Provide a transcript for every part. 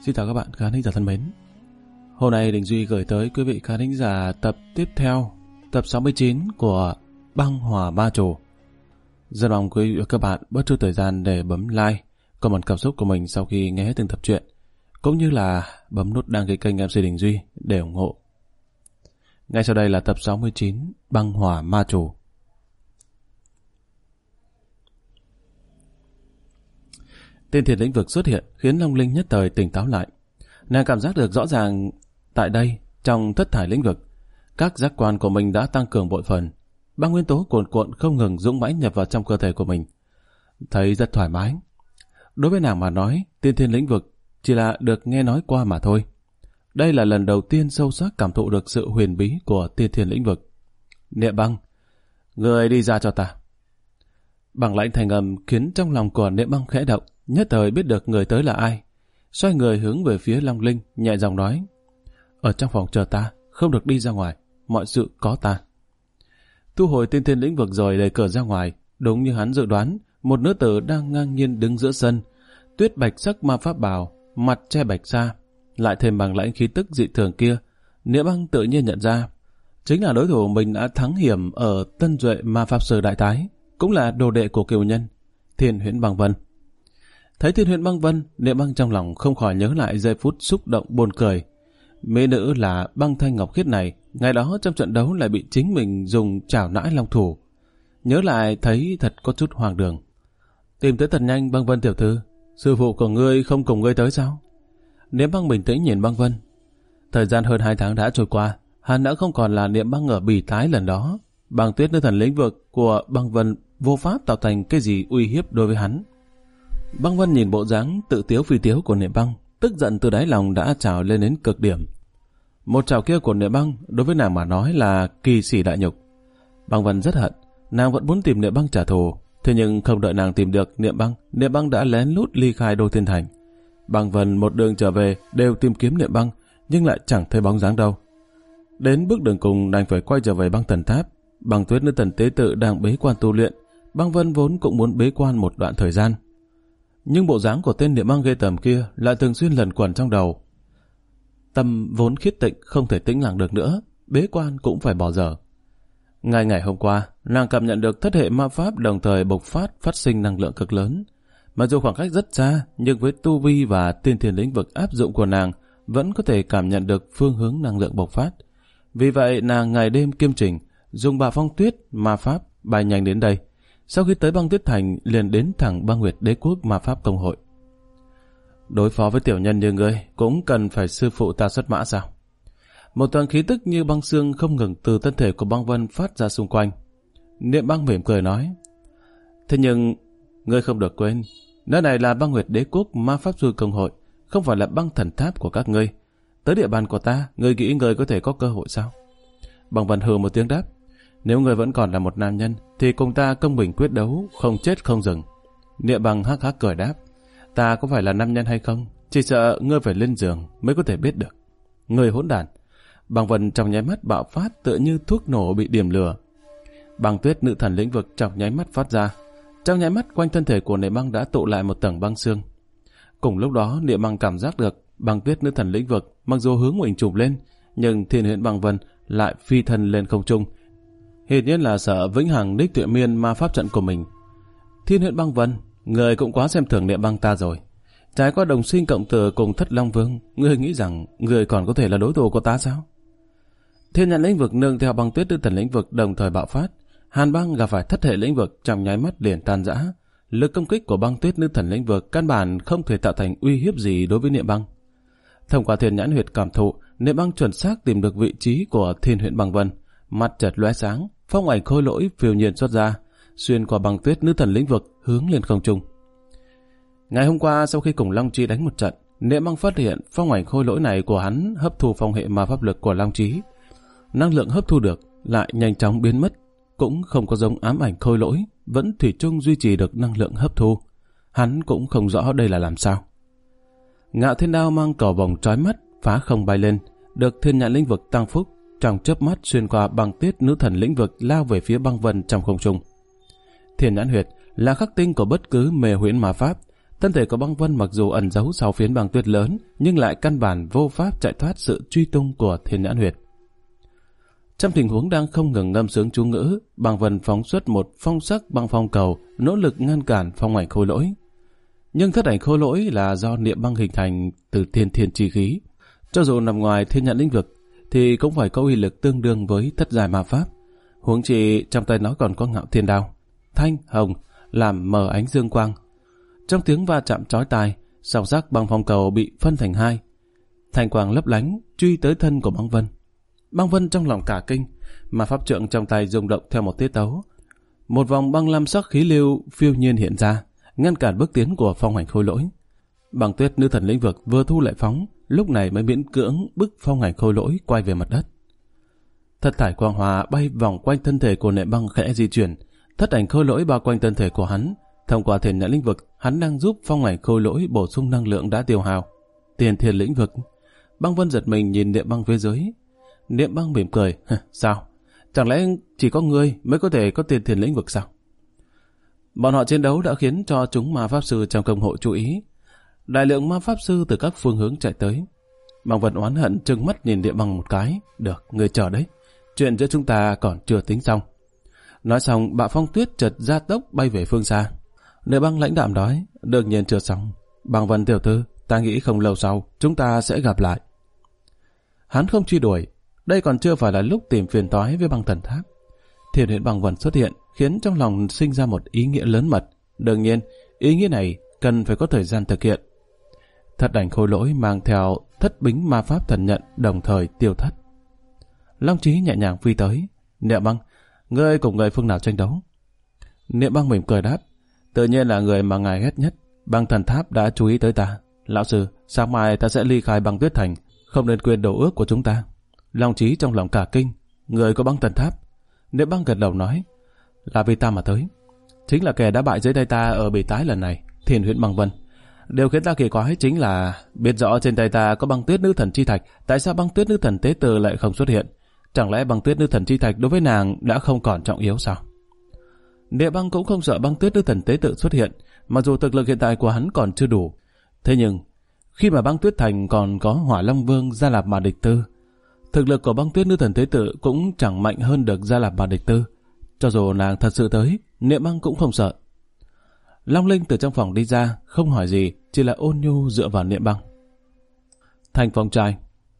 Xin chào các bạn khán thính giả thân mến. Hôm nay Đình Duy gửi tới quý vị khán thính giả tập tiếp theo, tập 69 của Băng Hỏa Ma Chủ. Rất mong quý vị và các bạn bớt chút thời gian để bấm like, comment cảm xúc của mình sau khi nghe hết từng tập truyện, cũng như là bấm nút đăng ký kênh MC Đình Duy để ủng hộ. Ngay sau đây là tập 69 Băng Hỏa Ma Chủ. Tên thiền lĩnh vực xuất hiện khiến Long Linh nhất thời tỉnh táo lại. Nàng cảm giác được rõ ràng tại đây, trong thất thải lĩnh vực, các giác quan của mình đã tăng cường bội phần. Băng nguyên tố cuồn cuộn không ngừng dũng mãnh nhập vào trong cơ thể của mình. Thấy rất thoải mái. Đối với nàng mà nói, tiên thiên lĩnh vực chỉ là được nghe nói qua mà thôi. Đây là lần đầu tiên sâu sắc cảm thụ được sự huyền bí của tiên thiên lĩnh vực. Niệm Băng, người đi ra cho ta. Bằng lãnh thành âm khiến trong lòng của Niệm Băng khẽ động, nhất thời biết được người tới là ai. Xoay người hướng về phía Long Linh, nhẹ giọng nói: ở trong phòng chờ ta, không được đi ra ngoài, mọi sự có ta. Thu hồi tiên thiên lĩnh vực rồi đẩy cửa ra ngoài. Đúng như hắn dự đoán, một nữ tử đang ngang nhiên đứng giữa sân, tuyết bạch sắc ma pháp bào, mặt che bạch sa, lại thêm bằng lãnh khí tức dị thường kia. Niệm Băng tự nhiên nhận ra, chính là đối thủ mình đã thắng hiểm ở Tân Duệ Ma Pháp Sư Đại Thái, cũng là đồ đệ của kiều nhân Thiên Huyễn Băng Vân. Thấy Thiên Huyễn Băng Vân, Niệm Băng trong lòng không khỏi nhớ lại giây phút xúc động buồn cười. Mỹ nữ là Băng Thanh Ngọc Khiết này, ngày đó trong trận đấu lại bị chính mình dùng chảo nãi long thủ. Nhớ lại thấy thật có chút hoang đường. Tìm tới thật nhanh Băng Vân tiểu thư, sư phụ của ngươi không cùng ngươi tới sao? Niệm Băng bình tĩnh nhìn Băng Vân. Thời gian hơn 2 tháng đã trôi qua, hắn đã không còn là Niệm Băng ở Bỉ Thái lần đó. Băng tuyết nơi thần lĩnh vực của Băng Vân vô pháp tạo thành cái gì uy hiếp đối với hắn. Băng Vân nhìn bộ dáng tự tiếu phi tiếu của Niệm Băng, tức giận từ đáy lòng đã trào lên đến cực điểm. Một trào kia của Niệm Băng đối với nàng mà nói là kỳ sỉ đại nhục. Băng Vân rất hận, nàng vẫn muốn tìm Niệm Băng trả thù, thế nhưng không đợi nàng tìm được Niệm Băng đã lén lút ly khai Đô Thiên Thành. Băng Vân một đường trở về đều tìm kiếm Niệm Băng, nhưng lại chẳng thấy bóng dáng đâu. Đến bước đường cùng đành phải quay trở về Băng Thần Tháp. Băng Tuyết nữ thần tế tự đang bế quan tu luyện, Băng Vân vốn cũng muốn bế quan một đoạn thời gian. Nhưng bộ dáng của tên Niệm Băng ghê tởm kia lại thường xuyên lẩn quẩn trong đầu. Tâm vốn khiết tịnh không thể tĩnh lặng được nữa, bế quan cũng phải bỏ dở. Ngày hôm qua, nàng cảm nhận được thất hệ ma pháp đồng thời bộc phát sinh năng lượng cực lớn. Mặc dù khoảng cách rất xa, nhưng với tu vi và tiên thiên lĩnh vực áp dụng của nàng vẫn có thể cảm nhận được phương hướng năng lượng bộc phát. Vì vậy nàng ngày đêm kiêm trình, dùng Bà Phong Tuyết ma pháp bay nhanh đến đây. Sau khi tới Băng Tuyết Thành liền đến thẳng Băng Nguyệt Đế Quốc Ma Pháp Công Hội. Đối phó với tiểu nhân như ngươi cũng cần phải sư phụ ta xuất mã sao? Một tầng khí tức như băng xương không ngừng từ thân thể của Băng Vân phát ra xung quanh. Niệm Băng mỉm cười nói: thế nhưng ngươi không được quên, nơi này là Băng Nguyệt Đế Quốc Ma Pháp Sư Công Hội, không phải là Băng Thần Tháp của các ngươi. Tới địa bàn của ta, ngươi nghĩ ngươi có thể có cơ hội sao? Băng Vân hừ một tiếng đáp: nếu ngươi vẫn còn là một nam nhân thì cùng ta công bình quyết đấu, không chết không dừng. Niệm Băng hắc hắc cười đáp: ta có phải là nam nhân hay không, chỉ sợ ngươi phải lên giường mới có thể biết được. Ngươi hỗn đản! Băng Vân trong nháy mắt bạo phát tựa như thuốc nổ bị điểm lửa. Băng tuyết nữ thần lĩnh vực trong nháy mắt phát ra. Trong nháy mắt quanh thân thể của Niệm Băng đã tụ lại một tầng băng xương. Cùng lúc đó Niệm Băng cảm giác được băng tuyết nữ thần lĩnh vực mặc dù hướng mình chụp lên, nhưng Thiên Huyễn Băng Vân lại phi thân lên không trung. Hiển nhiên là sợ vĩnh hằng đích tuyệt miên ma pháp trận của mình. Thiên Huyễn Băng Vân, người cũng quá xem thường Niệm Băng ta rồi. Trải qua đồng sinh cộng tử cùng Thất Long Vương, ngươi nghĩ rằng ngươi còn có thể là đối thủ của ta sao? Thiên Nhãn lĩnh vực nương theo băng tuyết nữ thần lĩnh vực đồng thời bạo phát. Hàn Băng gặp phải thất hệ lĩnh vực trong nháy mắt liền tan rã. Lực công kích của băng tuyết nữ thần lĩnh vực căn bản không thể tạo thành uy hiếp gì đối với Niệm Băng. Thông qua Thiên Nhãn huyệt cảm thụ, Niệm Băng chuẩn xác tìm được vị trí của Thiên Huyễn Băng Vân. Mặt chợt lóe sáng, phong ảnh khôi lỗi phiêu nhiên xuất ra, xuyên qua băng tuyết nữ thần lĩnh vực hướng lên không trung. Ngày hôm qua sau khi cùng Long Chí đánh một trận, Niệm Băng phát hiện phong ảnh khôi lỗi này của hắn hấp thu phong hệ ma pháp lực của Long Chí. Năng lượng hấp thu được lại nhanh chóng biến mất, cũng không có giống ám ảnh khôi lỗi, vẫn thủy chung duy trì được năng lượng hấp thu. Hắn cũng không rõ đây là làm sao. Ngạo Thiên Đao mang cầu vòng trói mắt phá không bay lên, được Thiên Nhãn lĩnh vực tăng phúc, trong chớp mắt xuyên qua băng tuyết nữ thần lĩnh vực lao về phía Băng Vân trong không trung. Thiên Nhãn huyệt là khắc tinh của bất cứ mê huyễn ma pháp, Thân thể của băng vân mặc dù ẩn giấu sau phiến băng tuyết lớn, nhưng lại căn bản vô pháp chạy thoát sự truy tung của Thiên Nhãn Huyệt. Trong tình huống đang không ngừng ngâm sướng chú ngữ, băng vân phóng xuất một phong sắc băng phong cầu, nỗ lực ngăn cản phong ảnh khôi lỗi. Nhưng thất ảnh khôi lỗi là do niệm băng hình thành từ thiên thiên chi khí. Cho dù nằm ngoài thiên nhãn lĩnh vực, thì cũng phải có uy lực tương đương với thất giải ma pháp. Huống chi trong tay nó còn có ngạo thiên đao, thanh, hồng, làm mờ ánh dương quang. Trong tiếng va chạm chói tai, song sắc băng phong cầu bị phân thành hai. Thanh quang lấp lánh, truy tới thân của băng vân. Băng vân trong lòng cả kinh, mà pháp trượng trong tay rung động theo một tiết tấu. Một vòng băng lam sắc khí lưu phiêu nhiên hiện ra, ngăn cản bước tiến của phong ảnh khôi lỗi. Băng tuyết nữ thần lĩnh vực vừa thu lại phóng, lúc này mới miễn cưỡng bức phong ảnh khôi lỗi quay về mặt đất. Thất thải quang hòa bay vòng quanh thân thể của Niệm Băng khẽ di chuyển, thất ảnh khôi lỗi bao quanh thân thể của hắn. Thông qua thiên nhãn lĩnh vực, hắn đang giúp phong ảnh khôi lỗi bổ sung năng lượng đã tiêu hao. Tiền thiên lĩnh vực. Băng vân giật mình nhìn Niệm Băng phía dưới. Niệm Băng mỉm cười. Sao? Chẳng lẽ chỉ có ngươi mới có thể có tiền thiên lĩnh vực sao? Bọn họ chiến đấu đã khiến cho chúng ma pháp sư trong công hội chú ý. Đại lượng ma pháp sư từ các phương hướng chạy tới. Băng vân oán hận trừng mắt nhìn Niệm Băng một cái. Được, ngươi chờ đấy. Chuyện giữa chúng ta còn chưa tính xong. Nói xong, bạo phong tuyết chợt gia tốc bay về phương xa. Niệm Băng lãnh đạm nói, đương nhiên chưa xong. Băng vân tiểu thư, ta nghĩ không lâu sau chúng ta sẽ gặp lại. Hắn không truy đuổi. Đây còn chưa phải là lúc tìm phiền toái với băng thần tháp. Thiên huyễn băng vân xuất hiện khiến trong lòng sinh ra một ý nghĩa lớn mật. Đương nhiên, ý nghĩa này cần phải có thời gian thực hiện. Thất ảnh khôi lỗi mang theo thất bính ma pháp thần nhận đồng thời tiêu thất. Long Chí nhẹ nhàng phi tới. Niệm Băng, ngươi cùng người phương nào tranh đấu? Niệm Băng mỉm cười đáp, tự nhiên là người mà ngài ghét nhất. Băng thần tháp đã chú ý tới ta. Lão sư, sáng mai ta sẽ ly khai băng tuyết thành, không nên quên đầu ước của chúng ta. Long Chí trong lòng cả kinh, người có băng thần tháp. Niệm Băng gật đầu nói, là vì ta mà tới. Chính là kẻ đã bại dưới tay ta ở bỉ tái lần này, Thiên huyễn băng vân. Điều khiến ta kỳ quái chính là biết rõ trên tay ta có băng tuyết nữ thần chi thạch, tại sao băng tuyết nữ thần tế tử lại không xuất hiện? Chẳng lẽ băng tuyết nữ thần chi thạch đối với nàng đã không còn trọng yếu sao? Niệm Băng cũng không sợ băng tuyết nữ thần tế tự xuất hiện, mặc dù thực lực hiện tại của hắn còn chưa đủ. Thế nhưng khi mà băng tuyết thành còn có Hỏa Long Vương Gia Lạp Mà Địch Tư, thực lực của băng tuyết nữ thần tế tự cũng chẳng mạnh hơn được Gia Lạp Mà Địch Tư. Cho dù nàng thật sự tới, Niệm Băng cũng không sợ. Long Linh từ trong phòng đi ra, không hỏi gì, chỉ là ôn nhu dựa vào Niệm Băng. Thành phong trai.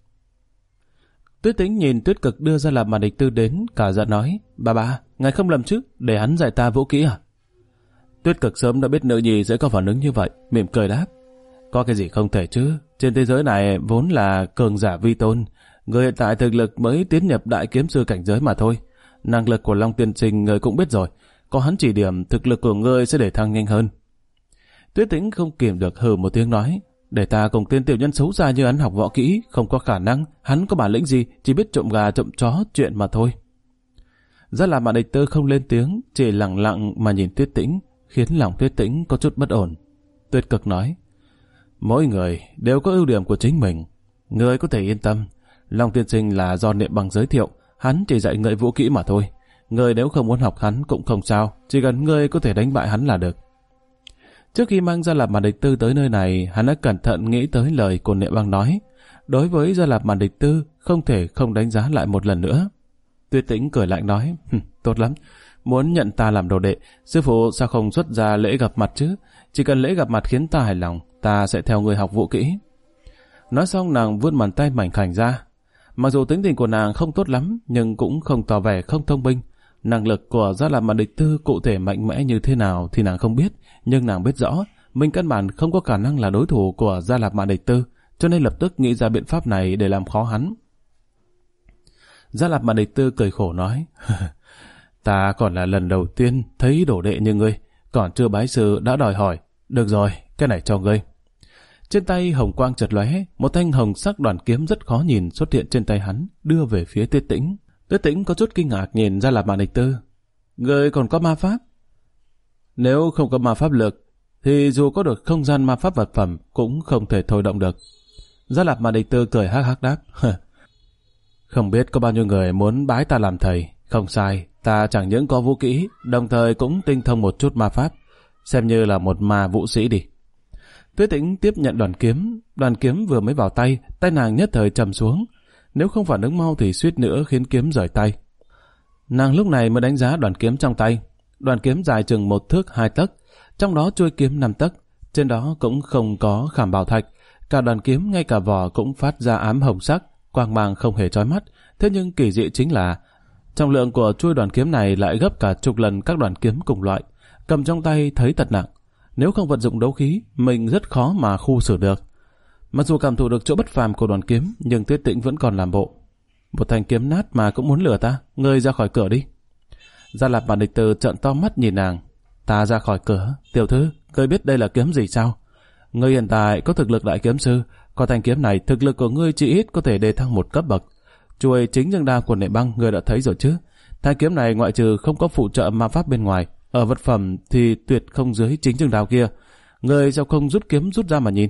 Tuyết Tĩnh nhìn Tuyết Cực đưa Gia Lạp Mà Địch Tư đến, cả giận nói, bà, ngài không lầm chứ, để hắn dạy ta vũ kỹ à? Tuyết Cực sớm đã biết nữ nhi sẽ có phản ứng như vậy, mỉm cười đáp, có cái gì không thể chứ, trên thế giới này vốn là cường giả vi tôn, người hiện tại thực lực mới tiến nhập đại kiếm sư cảnh giới mà thôi. Năng lực của Long tiên sinh người cũng biết rồi, có hắn chỉ điểm thực lực của ngươi sẽ để thăng nhanh hơn. Tuyết Tĩnh không kiềm được hừ một tiếng nói, để ta cùng tên tiểu nhân xấu xa như hắn học võ kỹ, không có khả năng, hắn có bản lĩnh gì, chỉ biết trộm gà trộm chó chuyện mà thôi. Gia Lạp Mà Địch Tư không lên tiếng, chỉ lặng lặng mà nhìn Tuyết Tĩnh, khiến lòng Tuyết Tĩnh có chút bất ổn. Tuyết Cực nói, mỗi người đều có ưu điểm của chính mình, người có thể yên tâm, Long tiên sinh là do Niệm Băng giới thiệu, hắn chỉ dạy người vũ kỹ mà thôi, người nếu không muốn học hắn cũng không sao, chỉ cần người có thể đánh bại hắn là được. Trước khi mang Gia Lạp Mà Địch Tư tới nơi này, hắn đã cẩn thận nghĩ tới lời của Niệm Băng nói. Đối với Gia Lạp Mà Địch Tư, không thể không đánh giá lại một lần nữa. Tuyết Tĩnh cười lạnh nói, tốt lắm, muốn nhận ta làm đồ đệ, sư phụ sao không xuất ra lễ gặp mặt chứ? Chỉ cần lễ gặp mặt khiến ta hài lòng, ta sẽ theo người học vũ kỹ. Nói xong nàng vươn bàn tay mảnh khảnh ra. Mặc dù tính tình của nàng không tốt lắm, nhưng cũng không tỏ vẻ không thông minh. Năng lực của Gia Lạp Mà Địch Tư cụ thể mạnh mẽ như thế nào thì nàng không biết, nhưng nàng biết rõ mình căn bản không có khả năng là đối thủ của Gia Lạp Mà Địch Tư, cho nên lập tức nghĩ ra biện pháp này để làm khó hắn. Gia Lạp Mà Địch Tư cười khổ nói, ta còn là lần đầu tiên thấy đồ đệ như ngươi, còn chưa bái sư đã đòi hỏi, được rồi, cái này cho ngươi. Trên tay hồng quang chợt lóe, một thanh hồng sắc đoàn kiếm rất khó nhìn xuất hiện trên tay hắn, đưa về phía Tuyết Tĩnh. Tuyết Tĩnh có chút kinh ngạc nhìn Gia Lạp Mà Địch Tư. Ngươi còn có ma pháp? Nếu không có ma pháp lực, thì dù có được không gian ma pháp vật phẩm cũng không thể thôi động được. Gia Lạp Mà Địch Tư cười hắc hắc đáp, không biết có bao nhiêu người muốn bái ta làm thầy. Không sai, ta chẳng những có vũ kỹ, đồng thời cũng tinh thông một chút ma pháp, xem như là một ma vũ sĩ đi. Tuyết Tĩnh tiếp nhận đoàn kiếm vừa mới vào tay, tay nàng nhất thời trầm xuống. Nếu không phản ứng mau thì suýt nữa khiến kiếm rời tay. Nàng lúc này mới đánh giá đoàn kiếm trong tay. Đoàn kiếm dài chừng 1 thước 2 tấc, trong đó chuôi kiếm 5 tấc, trên đó cũng không có khảm bảo thạch. Cả đoàn kiếm ngay cả vỏ cũng phát ra ám hồng sắc, quang mang không hề chói mắt. Thế nhưng kỳ dị chính là trọng lượng của chuôi đoàn kiếm này lại gấp cả chục lần các đoàn kiếm cùng loại. Cầm trong tay thấy thật nặng. Nếu không vận dụng đấu khí, mình rất khó mà khu xử được. Mặc dù cảm thụ được chỗ bất phàm của đoàn kiếm, nhưng Tuyết Tĩnh vẫn còn làm bộ. Một thanh kiếm nát mà cũng muốn lừa ta, ngươi ra khỏi cửa đi. Gia Lạp Bản Địch Từ trợn to mắt nhìn nàng. Ta ra khỏi cửa, tiểu thư, ngươi biết đây là kiếm gì sao? Ngươi hiện tại có thực lực đại kiếm sư, có thanh kiếm này thực lực của ngươi chỉ ít có thể đề thăng 1 cấp bậc. Chuôi chính dương đao của Niệm Băng ngươi đã thấy rồi chứ? Thanh kiếm này ngoại trừ không có phụ trợ ma pháp bên ngoài, ở vật phẩm thì tuyệt không dưới chính dương đao kia. Ngươi sao không rút kiếm rút ra mà nhìn?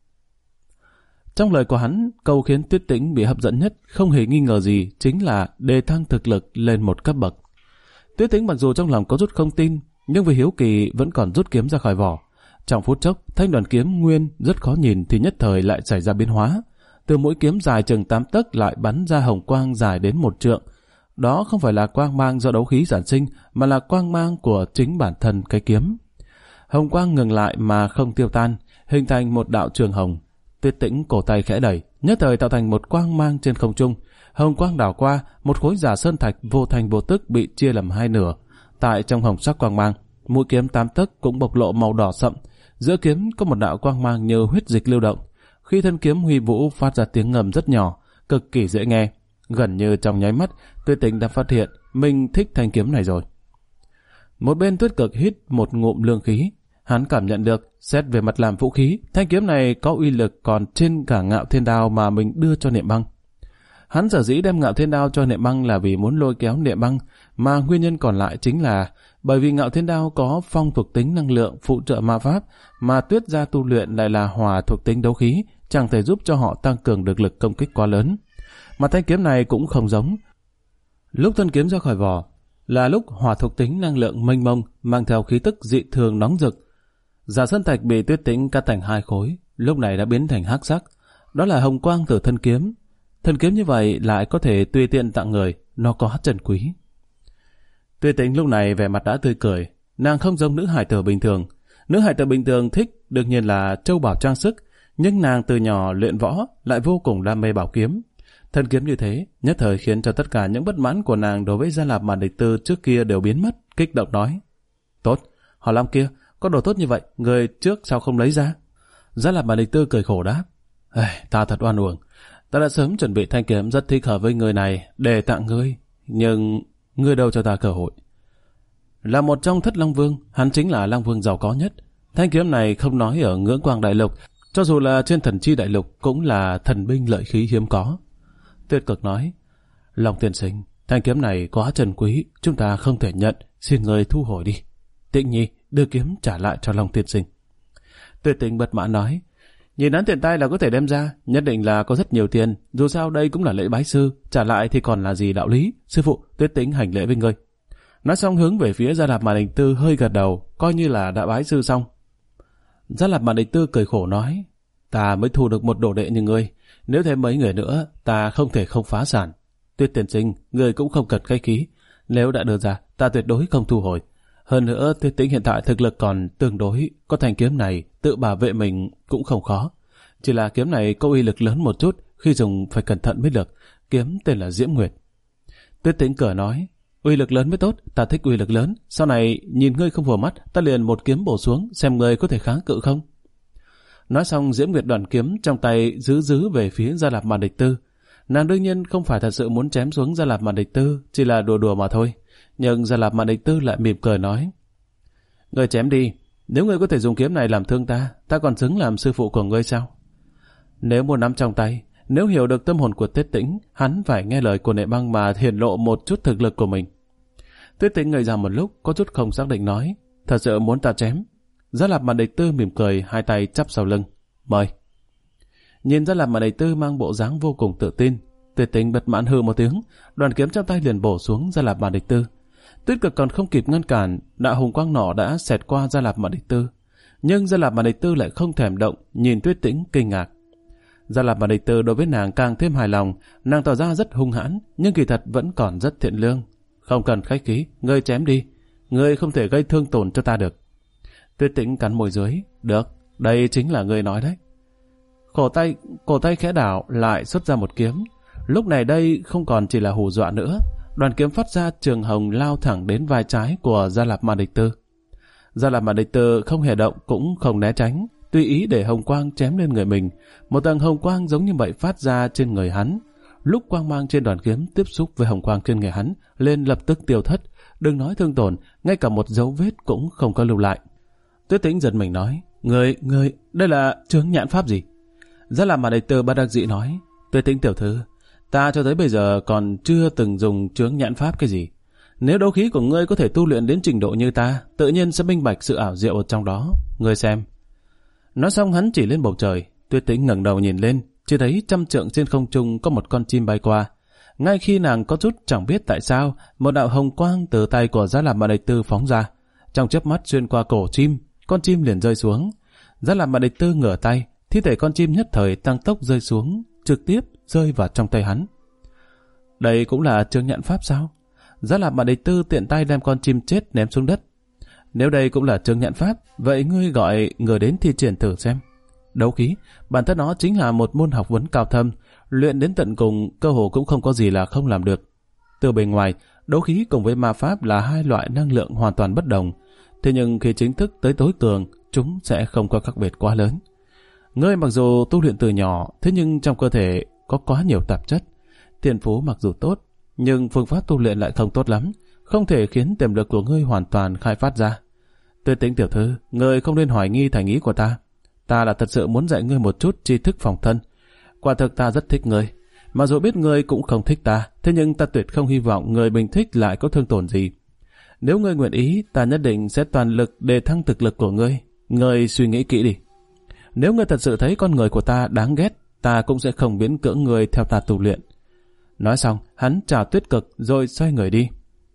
Trong lời của hắn, câu khiến Tuyết Tĩnh bị hấp dẫn nhất không hề nghi ngờ gì chính là đề thăng thực lực lên 1 cấp bậc. Tuyết Tĩnh mặc dù trong lòng có chút không tin, nhưng vì hiếu kỳ vẫn còn rút kiếm ra khỏi vỏ. Trong phút chốc, thanh đoàn kiếm nguyên rất khó nhìn thì nhất thời lại xảy ra biến hóa. Từ mũi kiếm dài chừng 8 tấc lại bắn ra hồng quang dài đến 1 trượng. Đó không phải là quang mang do đấu khí sản sinh, mà là quang mang của chính bản thân cái kiếm. Hồng quang ngừng lại mà không tiêu tan, hình thành một đạo trường hồng. Tuyết Tĩnh cổ tay khẽ đẩy, nhất thời tạo thành một quang mang trên không trung. Hồng quang đảo qua, một khối giả sơn thạch vô thành vô tức bị chia làm 2 nửa. Tại trong hồng sắc quang mang, mũi kiếm 8 tấc cũng bộc lộ màu đỏ sậm. Giữa kiếm có một đạo quang mang như huyết dịch lưu động. Khi thân kiếm huy vũ phát ra tiếng ngầm rất nhỏ, cực kỳ dễ nghe. Gần như trong nháy mắt, Tuyết Tĩnh đã phát hiện mình thích thanh kiếm này rồi. Một bên Tuyết Cực hít một ngụm lương khí. Hắn cảm nhận được, xét về mặt làm vũ khí, thanh kiếm này có uy lực còn trên cả Ngạo Thiên Đao mà mình đưa cho Niệm Băng. Hắn sở dĩ đem Ngạo Thiên Đao cho Niệm Băng là vì muốn lôi kéo Niệm Băng, mà nguyên nhân còn lại chính là bởi vì Ngạo Thiên Đao có phong thuộc tính năng lượng phụ trợ ma pháp, mà Tuyết gia tu luyện lại là hòa thuộc tính đấu khí, chẳng thể giúp cho họ tăng cường được lực công kích quá lớn. Mà thanh kiếm này cũng không giống. Lúc thân kiếm ra khỏi vỏ là lúc hòa thuộc tính năng lượng mênh mông mang theo khí tức dị thường nóng rực. Giả sơn thạch bị Tuyết Tĩnh cắt thành 2 khối, lúc này đã biến thành hắc sắc. Đó là hồng quang từ thân kiếm. Thân kiếm như vậy lại có thể tùy tiện tặng người, nó có trân quý. Tuyết Tĩnh lúc này vẻ mặt đã tươi cười, nàng không giống nữ hải tử bình thường. Nữ hải tử bình thường thích đương nhiên là châu bảo trang sức, nhưng nàng từ nhỏ luyện võ lại vô cùng đam mê bảo kiếm. Thân kiếm như thế nhất thời khiến cho tất cả những bất mãn của nàng đối với Gia Lạp Bản Địch Tư trước kia đều biến mất, kích động nói: Tốt, Hỏa Long kia, có đồ tốt như vậy, người trước sao không lấy ra? Gia Lạp Bản Địch Tư cười khổ đáp: Ta thật oan uổng, ta đã sớm chuẩn bị thanh kiếm rất thích hợp với người này để tặng ngươi, nhưng ngươi đâu cho ta cơ hội. Là một trong Thất Long Vương, hắn chính là Long Vương giàu có nhất. Thanh kiếm này không nói ở Ngưỡng Quang Đại Lục, cho dù là trên Thần Chi Đại Lục cũng là thần binh lợi khí hiếm có. Tuyết Cực nói: Long tiên sinh, thanh kiếm này quá trân quý, chúng ta không thể nhận, xin người thu hồi đi. Tĩnh Nhi, đưa kiếm trả lại cho Long tiên sinh. Tuyết Tĩnh bất mãn nói: Nhìn hắn tiện tay là có thể đem ra, nhất định là có rất nhiều tiền, dù sao đây cũng là lễ bái sư, trả lại thì còn là gì đạo lý. Sư phụ, Tuyết Tĩnh hành lễ với ngươi. Nói xong hướng về phía Gia Lạp Bản Địch Tư hơi gật đầu, coi như là đã bái sư xong. Gia Lạp Bản Địch Tư cười khổ nói: Ta mới thu được một đồ đệ như ngươi, nếu thêm mấy người nữa, ta không thể không phá sản. Tuyết tiên sinh, ngươi cũng không cần khách khí, nếu đã đưa ra, ta tuyệt đối không thu hồi. Hơn nữa, Tuyết Tĩnh hiện tại thực lực còn tương đối, có thanh kiếm này, tự bảo vệ mình cũng không khó. Chỉ là kiếm này có uy lực lớn một chút, khi dùng phải cẩn thận mới được. Kiếm tên là Diễm Nguyệt. Tuyết Tĩnh cười nói: Uy lực lớn mới tốt, ta thích uy lực lớn. Sau này nhìn ngươi không vừa mắt, ta liền một kiếm bổ xuống, xem ngươi có thể kháng cự không. Nói xong, Diễm Nguyệt đoàn kiếm trong tay giữ về phía Gia Lạp Bản Địch Tư. Nàng đương nhiên không phải thật sự muốn chém xuống Gia Lạp Bản Địch Tư, chỉ là đùa đùa mà thôi. Nhưng Gia Lạp Bản Địch Tư lại mỉm cười nói: Ngươi chém đi, nếu ngươi có thể dùng kiếm này làm thương ta, ta còn xứng làm sư phụ của ngươi sao? Nếu muốn nắm trong tay, nếu hiểu được tâm hồn của Tuyết Tĩnh, hắn phải nghe lời của Niệm Băng mà hiển lộ một chút thực lực của mình. Tuyết Tĩnh ngây ra một lúc, có chút không xác định nói: Thật sự muốn ta chém? Gia Lạp Bản Địch Tư mỉm cười, hai tay chắp sau lưng: Mời. Nhìn Gia Lạp Bản Địch Tư mang bộ dáng vô cùng tự tin, Tuyết Tĩnh bất mãn hừ một tiếng, đoàn kiếm trong tay liền bổ xuống Gia Lạp Bản Địch Tư. Tuyết Cực còn không kịp ngăn cản, đạo hồng quang nỏ đã xẹt qua Gia Lạp Bản Địch Tư. Nhưng Gia Lạp Mà Địch Tư lại không thèm động, nhìn Tuyết Tĩnh kinh ngạc. Gia Lạp Mà Địch Tư đối với nàng càng thêm hài lòng, nàng tỏ ra rất hung hãn, nhưng kỳ thật vẫn còn rất thiện lương. Không cần khách khí, ngươi chém đi, ngươi không thể gây thương tổn cho ta được. Tuyết Tĩnh cắn môi dưới, được, đây chính là ngươi nói đấy. Cổ tay khẽ đảo lại xuất ra một kiếm. Lúc này đây không còn chỉ là hù dọa nữa, đoàn kiếm phát ra trường hồng lao thẳng đến vai trái của Gia Lạp Mà Địch Tư. Gia Lạp Mà Địch Tư không hề động cũng không né tránh, tùy ý để hồng quang chém lên người mình. Một tầng hồng quang giống như vậy phát ra trên người hắn. Lúc quang mang trên đoàn kiếm tiếp xúc với hồng quang trên người hắn, lên lập tức tiêu thất. Đừng nói thương tổn, ngay cả một dấu vết cũng không có lưu lại. Tuyết Tĩnh giật mình nói, Người, đây là chướng nhãn pháp gì? Gia Lạp Mà Địch Tư bất đắc dĩ nói, Tuyết Tĩnh tiểu thư, ta cho tới bây giờ còn chưa từng dùng chướng nhãn pháp cái gì. Nếu đấu khí của ngươi có thể tu luyện đến trình độ như ta, tự nhiên sẽ minh bạch sự ảo diệu ở trong đó. Ngươi xem. Nói xong hắn chỉ lên bầu trời. Tuyết Tĩnh ngẩng đầu nhìn lên, chỉ thấy 100 trượng trên không trung có một con chim bay qua. Ngay khi nàng có chút chẳng biết tại sao, một đạo hồng quang từ tay của Gia Lạp Mà Địch Tư phóng ra, trong chớp mắt xuyên qua cổ chim, con chim liền rơi xuống. Gia Lạp Mà Địch Tư ngửa tay, thi thể con chim nhất thời tăng tốc rơi xuống, trực tiếp rơi vào trong tay hắn. Đây cũng là chướng nhãn pháp sao? Gia Lạp Mà Địch Tư tiện tay đem con chim chết ném xuống đất. Nếu đây cũng là chướng nhãn pháp, vậy ngươi gọi người đến thi triển thử xem. Đấu khí, bản thân nó chính là một môn học vấn cao thâm, luyện đến tận cùng cơ hồ cũng không có gì là không làm được. Từ bề ngoài, đấu khí cùng với ma pháp là hai loại năng lượng hoàn toàn bất đồng, thế nhưng khi chính thức tới tối cường, chúng sẽ không có khác biệt quá lớn. Ngươi mặc dù tu luyện từ nhỏ, thế nhưng trong cơ thể có quá nhiều tạp chất. Thiên phú mặc dù tốt, nhưng phương pháp tu luyện lại không tốt lắm, không thể khiến tiềm lực của ngươi hoàn toàn khai phát ra. Tuyết Tĩnh tiểu thư, ngươi không nên hoài nghi thành ý của ta. Ta là thật sự muốn dạy ngươi một chút tri thức phòng thân. Quả thực ta rất thích ngươi. Mặc dù biết ngươi cũng không thích ta, thế nhưng ta tuyệt không hy vọng người mình thích lại có thương tổn gì. Nếu ngươi nguyện ý, ta nhất định sẽ toàn lực để thăng thực lực của ngươi. Ngươi suy nghĩ kỹ đi. Nếu ngươi thật sự thấy con người của ta đáng ghét, ta cũng sẽ không miễn cưỡng ngươi theo ta tu luyện. Nói xong, hắn chào Tuyết Cực rồi xoay người đi.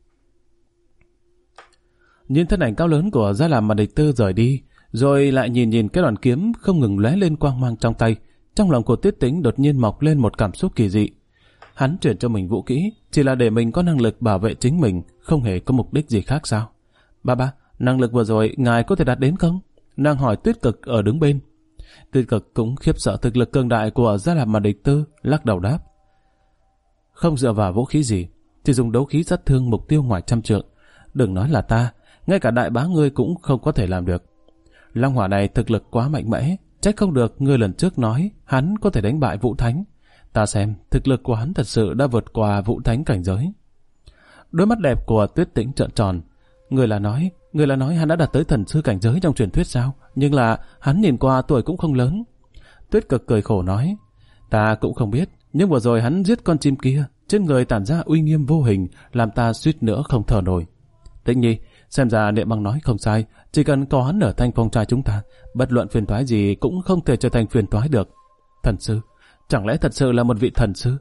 Nhìn thân ảnh cao lớn của Gia Lạp Mà Địch Tư rời đi, rồi lại nhìn cái đoàn kiếm không ngừng lóe lên quang mang trong tay. Trong lòng của Tuyết Tĩnh đột nhiên mọc lên một cảm xúc kỳ dị. Hắn chuyển cho mình vũ kỹ chỉ là để mình có năng lực bảo vệ chính mình, không hề có mục đích gì khác sao? Ba, năng lực vừa rồi ngài có thể đạt đến không? Nàng hỏi Tuyết Cực ở đứng bên. Tuyết Cực cũng khiếp sợ thực lực cường đại của Gia Lạp Mà Địch Tư, lắc đầu đáp. Không dựa vào vũ khí gì, chỉ dùng đấu khí sát thương mục tiêu ngoài 100 trượng. Đừng nói là ta, ngay cả đại bá ngươi cũng không có thể làm được. Long hỏa này thực lực quá mạnh mẽ, trách không được ngươi lần trước nói hắn có thể đánh bại Vũ Thánh. Ta xem, thực lực của hắn thật sự đã vượt qua Vũ Thánh cảnh giới. Đôi mắt đẹp của Tuyết Tĩnh trợn tròn. Người là nói hắn đã đạt tới thần sư cảnh giới trong truyền thuyết sao? Nhưng là hắn nhìn qua tuổi cũng không lớn. Tuyết Cực cười khổ nói, ta cũng không biết, nhưng vừa rồi hắn giết con chim kia, trên người tản ra uy nghiêm vô hình, làm ta suýt nữa không thở nổi. Tĩnh nhi, xem ra Niệm Băng nói không sai, chỉ cần có hắn ở Thanh Phong trai chúng ta, bất luận phiền toái gì cũng không thể trở thành phiền toái được. Thần sư, chẳng lẽ thật sự là một vị thần sư?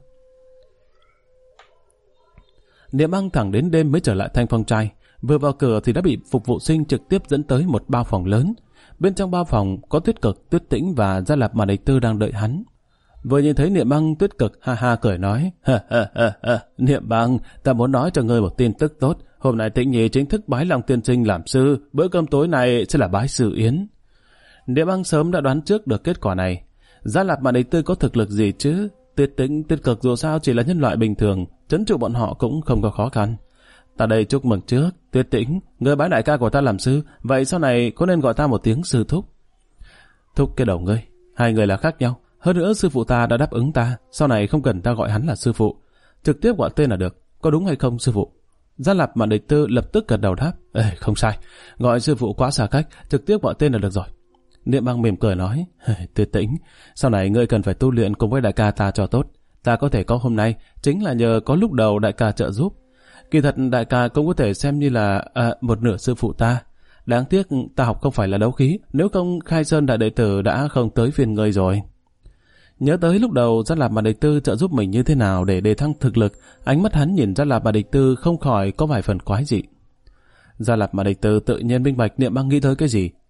Niệm Băng thẳng đến đêm mới trở lại Thanh Phong trai, vừa vào cửa thì đã bị phục vụ sinh trực tiếp dẫn tới một bao phòng lớn. Bên trong bao phòng có Tuyết Cực, Tuyết Tĩnh và Gia Lạp Mà Địch Tư đang đợi hắn. Vừa nhìn thấy Niệm Băng, Tuyết Cực ha ha cười nói, Niệm Băng, ta muốn nói cho ngươi một tin tức tốt. Hôm nay Tĩnh nhi chính thức bái Long tiên sinh làm sư, bữa cơm tối này sẽ là bái sư yến. Niệm Băng sớm đã đoán trước được kết quả này. Gia Lạp Mà Địch Tư có thực lực gì chứ? Tuyết Tĩnh, Tuyết Cực dù sao chỉ là nhân loại bình thường, trấn trụ bọn họ cũng không có khó khăn. Ta đây chúc mừng trước. Tuyết Tĩnh, ngươi bái đại ca của ta làm sư, vậy sau này có nên gọi ta một tiếng sư thúc? Thúc cái đầu ngươi, hai người là khác nhau. Hơn nữa sư phụ ta đã đáp ứng ta, sau này không cần ta gọi hắn là sư phụ, trực tiếp gọi tên là được, có đúng hay không sư phụ? Gia Lạp Mà Địch Tư lập tức gật đầu đáp, không sai, gọi sư phụ quá xa cách, trực tiếp gọi tên là được rồi. Niệm Băng mỉm cười nói, Tuyết Tĩnh, sau này ngươi cần phải tu luyện cùng với đại ca ta cho tốt. Ta có thể có hôm nay chính là nhờ có lúc đầu đại ca trợ giúp. Kỳ thật đại ca cũng có thể xem như là một nửa sư phụ ta. Đáng tiếc ta học không phải là đấu khí, nếu không Khai Sơn đại đệ tử đã không tới phiên ngươi rồi. Nhớ tới lúc đầu Gia Lạp Mà Địch Tư trợ giúp mình như thế nào để đề thăng thực lực, ánh mắt hắn nhìn Gia Lạp Mà Địch Tư không khỏi có vài phần quái dị. Gia Lạp Mà Địch Tư tự nhiên minh bạch Niệm Băng nghĩ tới cái gì,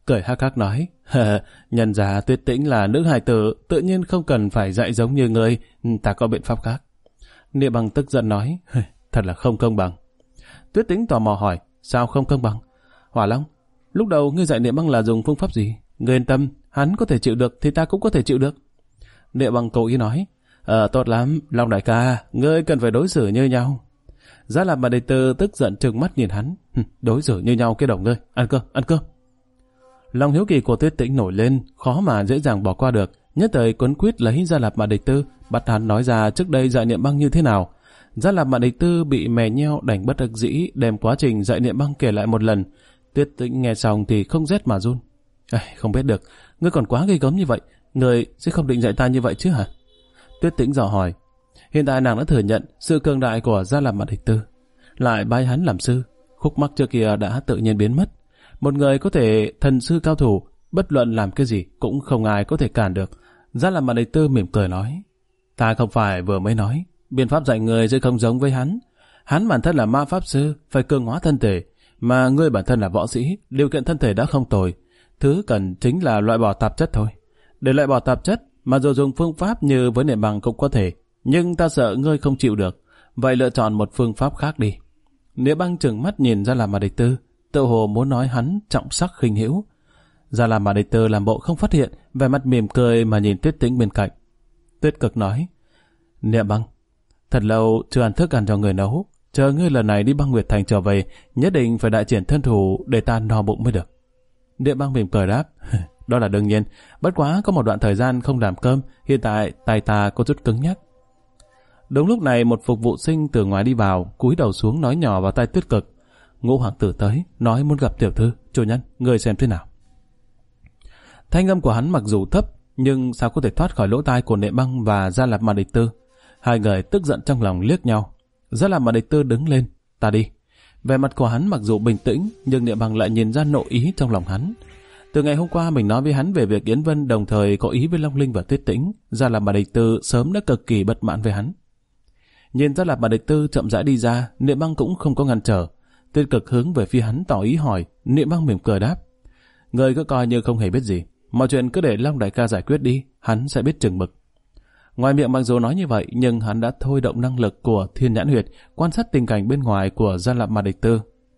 cười hắc hắc nói, nhân ra Tuyết Tĩnh là nữ hài tử, tự nhiên không cần phải dạy giống như ngươi, ta có biện pháp khác. Niệm Băng tức giận nói, thật là không công bằng. Tuyết Tĩnh tò mò hỏi, sao không công bằng? Hỏa Long, lúc đầu ngươi dạy Niệm Băng là dùng phương pháp gì? Ngươi yên tâm, hắn có thể chịu được thì ta cũng có thể chịu được. Niệm Băng cố ý nói, tốt lắm, Long đại ca, ngươi cần phải đối xử như nhau. Gia Lạp Mạn Địch Tư tức giận trừng mắt nhìn hắn, đối xử như nhau cái đầu ngươi, ăn cơm. Lòng hiếu kỳ của Tuyết Tĩnh nổi lên, khó mà dễ dàng bỏ qua được, nhất thời quấn quýt lấy Gia Lạp Mạn Địch Tư, bắt hắn nói ra trước đây dạy Niệm Băng như thế nào. Gia Lạp Mạn Địch Tư bị mè nheo đành bất đắc dĩ đem quá trình dạy Niệm Băng kể lại một lần. Tuyết Tĩnh nghe xong thì không rét mà run. Không biết được, ngươi còn quá ghê gớm như vậy, ngươi sẽ không định dạy ta như vậy chứ hả? Tuyết Tĩnh dò hỏi. Hiện tại nàng đã thừa nhận sự cường đại của Gia Lạp Mạn Địch Tư, lại bái hắn làm sư, khúc mắc trước kia đã tự nhiên biến mất. Một người có thể thần sư cao thủ, bất luận làm cái gì cũng không ai có thể cản được. Gia Lạp Mạn Địch Tư mỉm cười nói, ta không phải vừa mới nói, biện pháp dạy người sẽ không giống với hắn. Hắn bản thân là ma pháp sư, phải cường hóa thân thể, mà ngươi bản thân là võ sĩ, điều kiện thân thể đã không tồi. Thứ cần chính là loại bỏ tạp chất thôi. Để loại bỏ tạp chất, mà dù dùng phương pháp như với Niệm Băng cũng có thể, nhưng ta sợ ngươi không chịu được, vậy lựa chọn một phương pháp khác đi. Niệm Băng trừng mắt nhìn Gia Lạp Mạn Địch Tư, tự hồ muốn nói hắn trọng sắc khinh hữu. Gia Lạp Mạn Địch Tư làm bộ không phát hiện, vẻ mặt mỉm cười mà nhìn Tuyết Tĩnh bên cạnh. Tuyết Cực nói, Niệm Băng, thật lâu chưa ăn thức ăn cho người nấu, chờ ngươi lần này đi Băng Nguyệt Thành trở về, nhất định phải đại triển thân thủ để ta no bụng mới được. Niệm Băng mỉm cười đáp, đó là đương nhiên, bất quá có một đoạn thời gian không làm cơm, hiện tại tay ta có chút cứng nhắc. Đúng lúc này một phục vụ sinh từ ngoài đi vào, cúi đầu xuống nói nhỏ vào tai Tuyết Cực, Ngũ hoàng tử tới, nói muốn gặp tiểu thư, chủ nhân, người xem thế nào. Thanh âm của hắn mặc dù thấp, nhưng sao có thể thoát khỏi lỗ tai của Niệm Băng và Gia Lạp Mạn Địch Tư. Hai người tức giận trong lòng liếc nhau. Gia Lạp Mạn Địch Tư đứng lên, ta đi. Vẻ mặt của hắn mặc dù bình tĩnh, nhưng Niệm Băng lại nhìn ra nội ý trong lòng hắn. Từ ngày hôm qua mình nói với hắn về việc Yến Vân đồng thời có ý với Long Linh và Tuyết Tĩnh, Gia Lạp Mạn Địch Tư sớm đã cực kỳ bất mãn với hắn. Nhìn Gia Lạp Mạn Địch Tư chậm rãi đi ra, Niệm Băng cũng không có ngăn trở. Tuyết Cực hướng về phía hắn tỏ ý hỏi, Niệm Băng mỉm cười đáp, người cứ coi như không hề biết gì, mọi chuyện cứ để Long đại ca giải quyết đi, hắn sẽ biết chừng mực. Ngoài miệng mặc dù nói như vậy, nhưng hắn đã thôi động năng lực của Thiên Nhãn Huyệt, quan sát tình cảnh bên ngoài của Gia Lạp Mạn Địch Tư.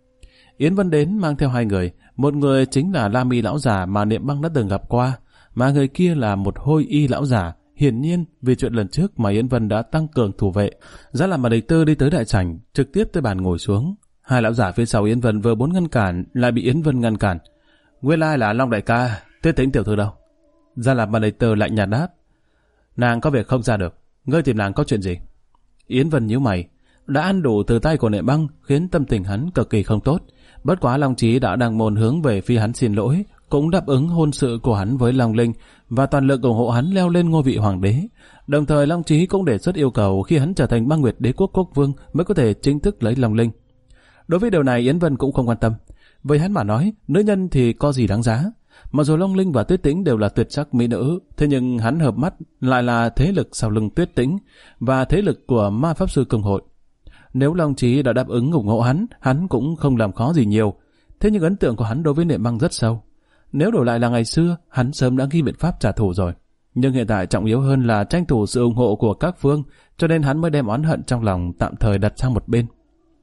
Yến Vân đến mang theo hai người, một người chính là La Mi lão giả mà Niệm Băng đã từng gặp qua, mà người kia là một Hôi Y lão giả. Hiển nhiên vì chuyện lần trước mà Yến Vân đã tăng cường thủ vệ. Gia Lạp Mạn Địch Tư đi tới đại sảnh, trực tiếp tới bàn ngồi xuống. Hai lão giả phía sau Yến Vân vừa muốn ngăn cản, lại bị Yến Vân ngăn cản. Nguyên lai là Long đại ca, Tuyết Tĩnh tiểu thư đâu? Gia Lạp Mạn Địch Tư lạnh nhạt đáp, nàng có việc không ra được, ngươi tìm nàng có chuyện gì? Yến Vân nhíu mày, đã ăn đủ từ tay của Niệm Băng khiến tâm tình hắn cực kỳ không tốt. Bất quá Long Chí đã đăng môn hướng về phía hắn xin lỗi, cũng đáp ứng hôn sự của hắn với Long Linh và toàn lực ủng hộ hắn leo lên ngôi vị hoàng đế. Đồng thời Long Chí cũng đề xuất yêu cầu khi hắn trở thành Băng Nguyệt Đế quốc quốc vương mới có thể chính thức lấy Long Linh. Đối với điều này Yến Vân cũng không quan tâm. Với hắn mà nói, nữ nhân thì có gì đáng giá. Mặc dù Long Linh và Tuyết Tĩnh đều là tuyệt sắc mỹ nữ, thế nhưng hắn hợp mắt lại là thế lực sau lưng Tuyết Tĩnh và thế lực của Ma Pháp Sư Công Hội. Nếu Long Chí đã đáp ứng ủng hộ hắn cũng không làm khó gì nhiều. Thế nhưng ấn tượng của hắn đối với Niệm Băng rất sâu. Nếu đổi lại là ngày xưa, hắn sớm đã ghi biện pháp trả thù rồi. Nhưng hiện tại trọng yếu hơn là tranh thủ sự ủng hộ của các phương, cho nên hắn mới đem oán hận trong lòng tạm thời đặt sang một bên.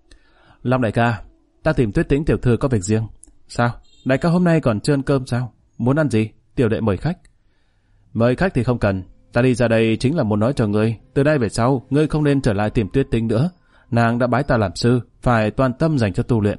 Long đại ca, ta tìm Tuyết Tĩnh tiểu thư có việc riêng. Sao? Đại ca hôm nay còn chưa ăn cơm sao? Muốn ăn gì? Tiểu đệ mời khách. Mời khách thì không cần. Ta đi ra đây chính là muốn nói cho ngươi, từ đây về sau, ngươi không nên trở lại tìm Tuyết Tĩnh nữa. Nàng đã bái ta làm sư, phải toàn tâm dành cho tu luyện.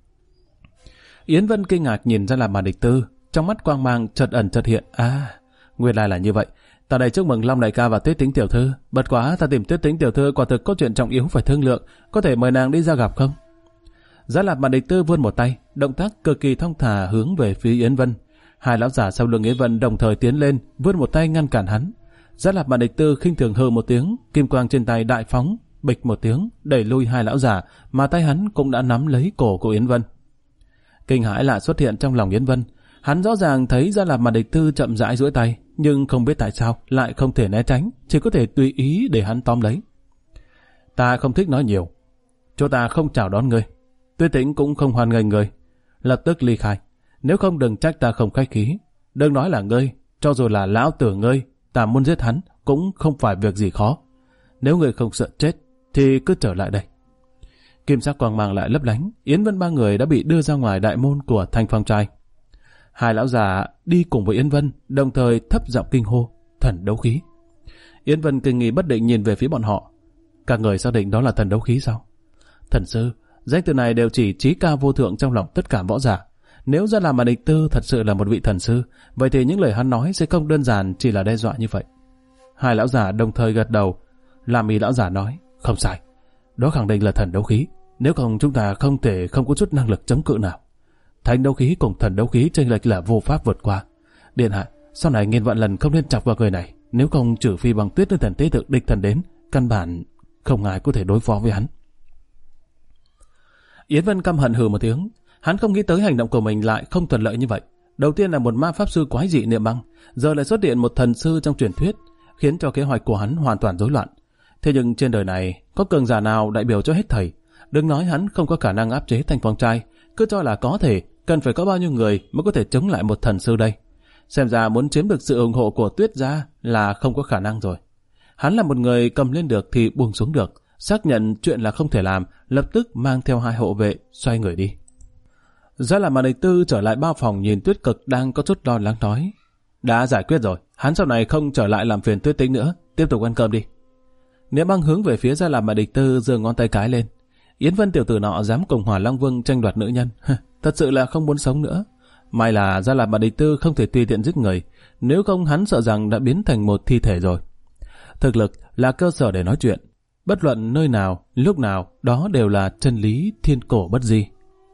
Yến Vân kinh ngạc nhìn Gia Lạp Mạn Địch Tư, trong mắt quang mang chợt ẩn chợt hiện. Nguyên lai là như vậy. Ta đây chúc mừng Long đại ca và Tuyết Tĩnh tiểu thư. Bất quá ta tìm Tuyết Tĩnh tiểu thư quả thực có chuyện trọng yếu phải thương lượng, có thể mời nàng đi ra gặp không? Gia Lạp Mạn Địch Tư vươn một tay, động tác cực kỳ thong thả hướng về phía Yến Vân. Hai lão giả sau lưng Yến Vân đồng thời tiến lên, vươn một tay ngăn cản hắn. Gia Lạp Mạn Địch Tư khinh thường hừ một tiếng, kim quang trên tay đại phóng, bịch một tiếng, đẩy lui hai lão giả, mà tay hắn cũng đã nắm lấy cổ của Yến Vân. Kinh hãi lại xuất hiện trong lòng Yến Vân. Hắn rõ ràng thấy Gia Lạp Mạn Địch Tư chậm rãi duỗi tay, nhưng không biết tại sao lại không thể né tránh, chỉ có thể tùy ý để hắn tóm lấy. Ta không thích nói nhiều, chỗ ta không chào đón ngươi, Tuyết Tĩnh cũng không hoan nghênh ngươi, lập tức ly khai. Nếu không đừng trách ta không khách khí. Đừng nói là ngươi, cho dù là lão tử ngươi, ta muốn giết hắn cũng không phải việc gì khó. Nếu ngươi không sợ chết, thì cứ trở lại đây. Kim sắc quang mang lại lấp lánh, Yến Vân ba người đã bị đưa ra ngoài đại môn của Thanh Phong trai. Hai lão già đi cùng với Yến Vân, đồng thời thấp giọng kinh hô, thần đấu khí. Yến Vân kinh nghi bất định nhìn về phía bọn họ. Các người xác định đó là thần đấu khí sao? Thần sư, danh từ này đều chỉ trí cao vô thượng trong lòng tất cả võ giả. Nếu Gia Làm mà địch tư thật sự là một vị thần sư, vậy thì những lời hắn nói sẽ không đơn giản chỉ là đe dọa như vậy. Hai lão giả đồng thời gật đầu. Lam Y lão giả nói, không sai, đó khẳng định là thần đấu khí. Nếu không chúng ta không thể không có chút năng lực chống cự nào. Thánh đấu khí cùng thần đấu khí chênh lệch là vô pháp vượt qua. Điện hạ, sau này nghìn vạn lần không nên chọc vào người này. Nếu không trừ phi bằng Tuyết Nữ Thần tế tự địch thần đến, căn bản không ai có thể đối phó với hắn. Yến Vân căm hận hừ một tiếng. Hắn không nghĩ tới hành động của mình lại không thuận lợi như vậy. Đầu tiên là một ma pháp sư quái dị Niệm Băng, giờ lại xuất hiện một thần sư trong truyền thuyết, khiến cho kế hoạch của hắn hoàn toàn rối loạn. Thế nhưng trên đời này có cường giả nào đại biểu cho hết thảy? Đừng nói hắn không có khả năng áp chế Thanh Phong trai, cứ cho là có thể, cần phải có bao nhiêu người mới có thể chống lại một thần sư đây? Xem ra muốn chiếm được sự ủng hộ của Tuyết gia là không có khả năng rồi. Hắn là một người cầm lên được thì buông xuống được, xác nhận chuyện là không thể làm, lập tức mang theo hai hộ vệ xoay người đi. Gia Làm mà địch tư trở lại bao phòng nhìn Tuyết Cực đang có chút lo lắng nói, đã giải quyết rồi, hắn sau này không trở lại làm phiền Tuyết Tĩnh nữa, tiếp tục ăn cơm đi. Niệm Băng hướng về phía Gia Làm mà địch tư giơ ngón tay cái lên. Yến Vân tiểu tử nọ dám cùng Hỏa Long Vương tranh đoạt nữ nhân, thật sự là không muốn sống nữa. May là Gia Làm mà địch tư không thể tùy tiện giết người, nếu không hắn sợ rằng đã biến thành một thi thể rồi. Thực lực là cơ sở để nói chuyện, bất luận nơi nào, lúc nào, đó đều là chân lý thiên cổ bất di.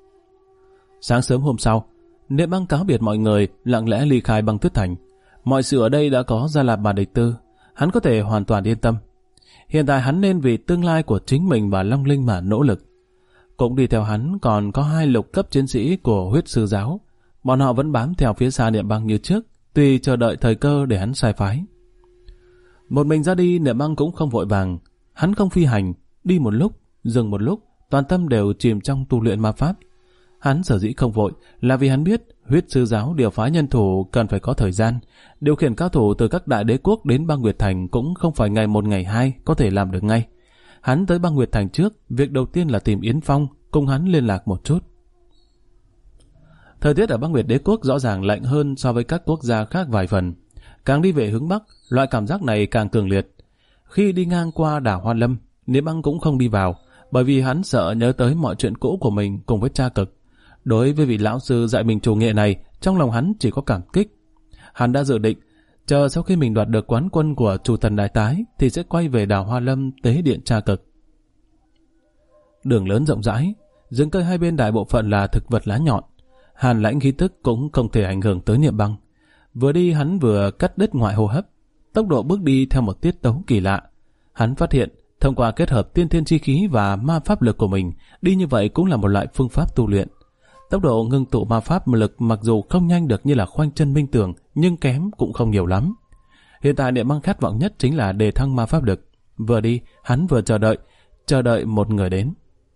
Sáng sớm hôm sau, Niệm Băng cáo biệt mọi người, lặng lẽ ly khai Băng Tuyết Thành. Mọi sự ở đây đã có Gia Làm mà địch tư, hắn có thể hoàn toàn yên tâm. Hiện tại hắn nên vì tương lai của chính mình và Long Linh mà nỗ lực. Cũng đi theo hắn còn có 2 lục cấp chiến sĩ của Huyết Sư Giáo. Bọn họ vẫn bám theo phía xa Niệm Băng như trước, tùy chờ đợi thời cơ để hắn sai phái. Một mình ra đi, Niệm Băng cũng không vội vàng. Hắn không phi hành, đi một lúc, dừng một lúc, toàn tâm đều chìm trong tu luyện ma pháp. Hắn sở dĩ không vội là vì hắn biết Huyết Sư Giáo điều phái nhân thủ cần phải có thời gian. Điều khiển cao thủ từ các đại đế quốc đến Băng Nguyệt Thành cũng không phải ngày một ngày hai có thể làm được ngay. Hắn tới Băng Nguyệt Thành trước, việc đầu tiên là tìm Yến Phong, cùng hắn liên lạc một chút. Thời tiết ở Băng Nguyệt đế quốc rõ ràng lạnh hơn so với các quốc gia khác vài phần. Càng đi về hướng Bắc, loại cảm giác này càng cường liệt. Khi đi ngang qua đảo Hoa Lâm, Niệm Băng cũng không đi vào, bởi vì hắn sợ nhớ tới mọi chuyện cũ của mình cùng với Cha Cực. Đối với vị lão sư dạy mình chủ nghệ này, trong lòng hắn chỉ có cảm kích. Hắn đã dự định, chờ sau khi mình đoạt được quán quân của chủ thần đại tái, thì sẽ quay về đảo Hoa Lâm tế điện Cha Cực. Đường lớn rộng rãi, rừng cây hai bên đại bộ phận là thực vật lá nhọn. Hàn lãnh khí tức cũng không thể ảnh hưởng tới Niệm Băng. Vừa đi hắn vừa cắt đứt ngoại hô hấp, tốc độ bước đi theo một tiết tấu kỳ lạ. Hắn phát hiện, thông qua kết hợp tiên thiên chi khí và ma pháp lực của mình, đi như vậy cũng là một loại phương pháp tu luyện. Tốc độ ngưng tụ ma pháp lực mặc dù không nhanh được như là khoanh chân minh tường, nhưng kém cũng không nhiều lắm. Hiện tại Niệm Băng khát vọng nhất chính là đề thăng ma pháp lực. Vừa đi, hắn vừa chờ đợi một người đến.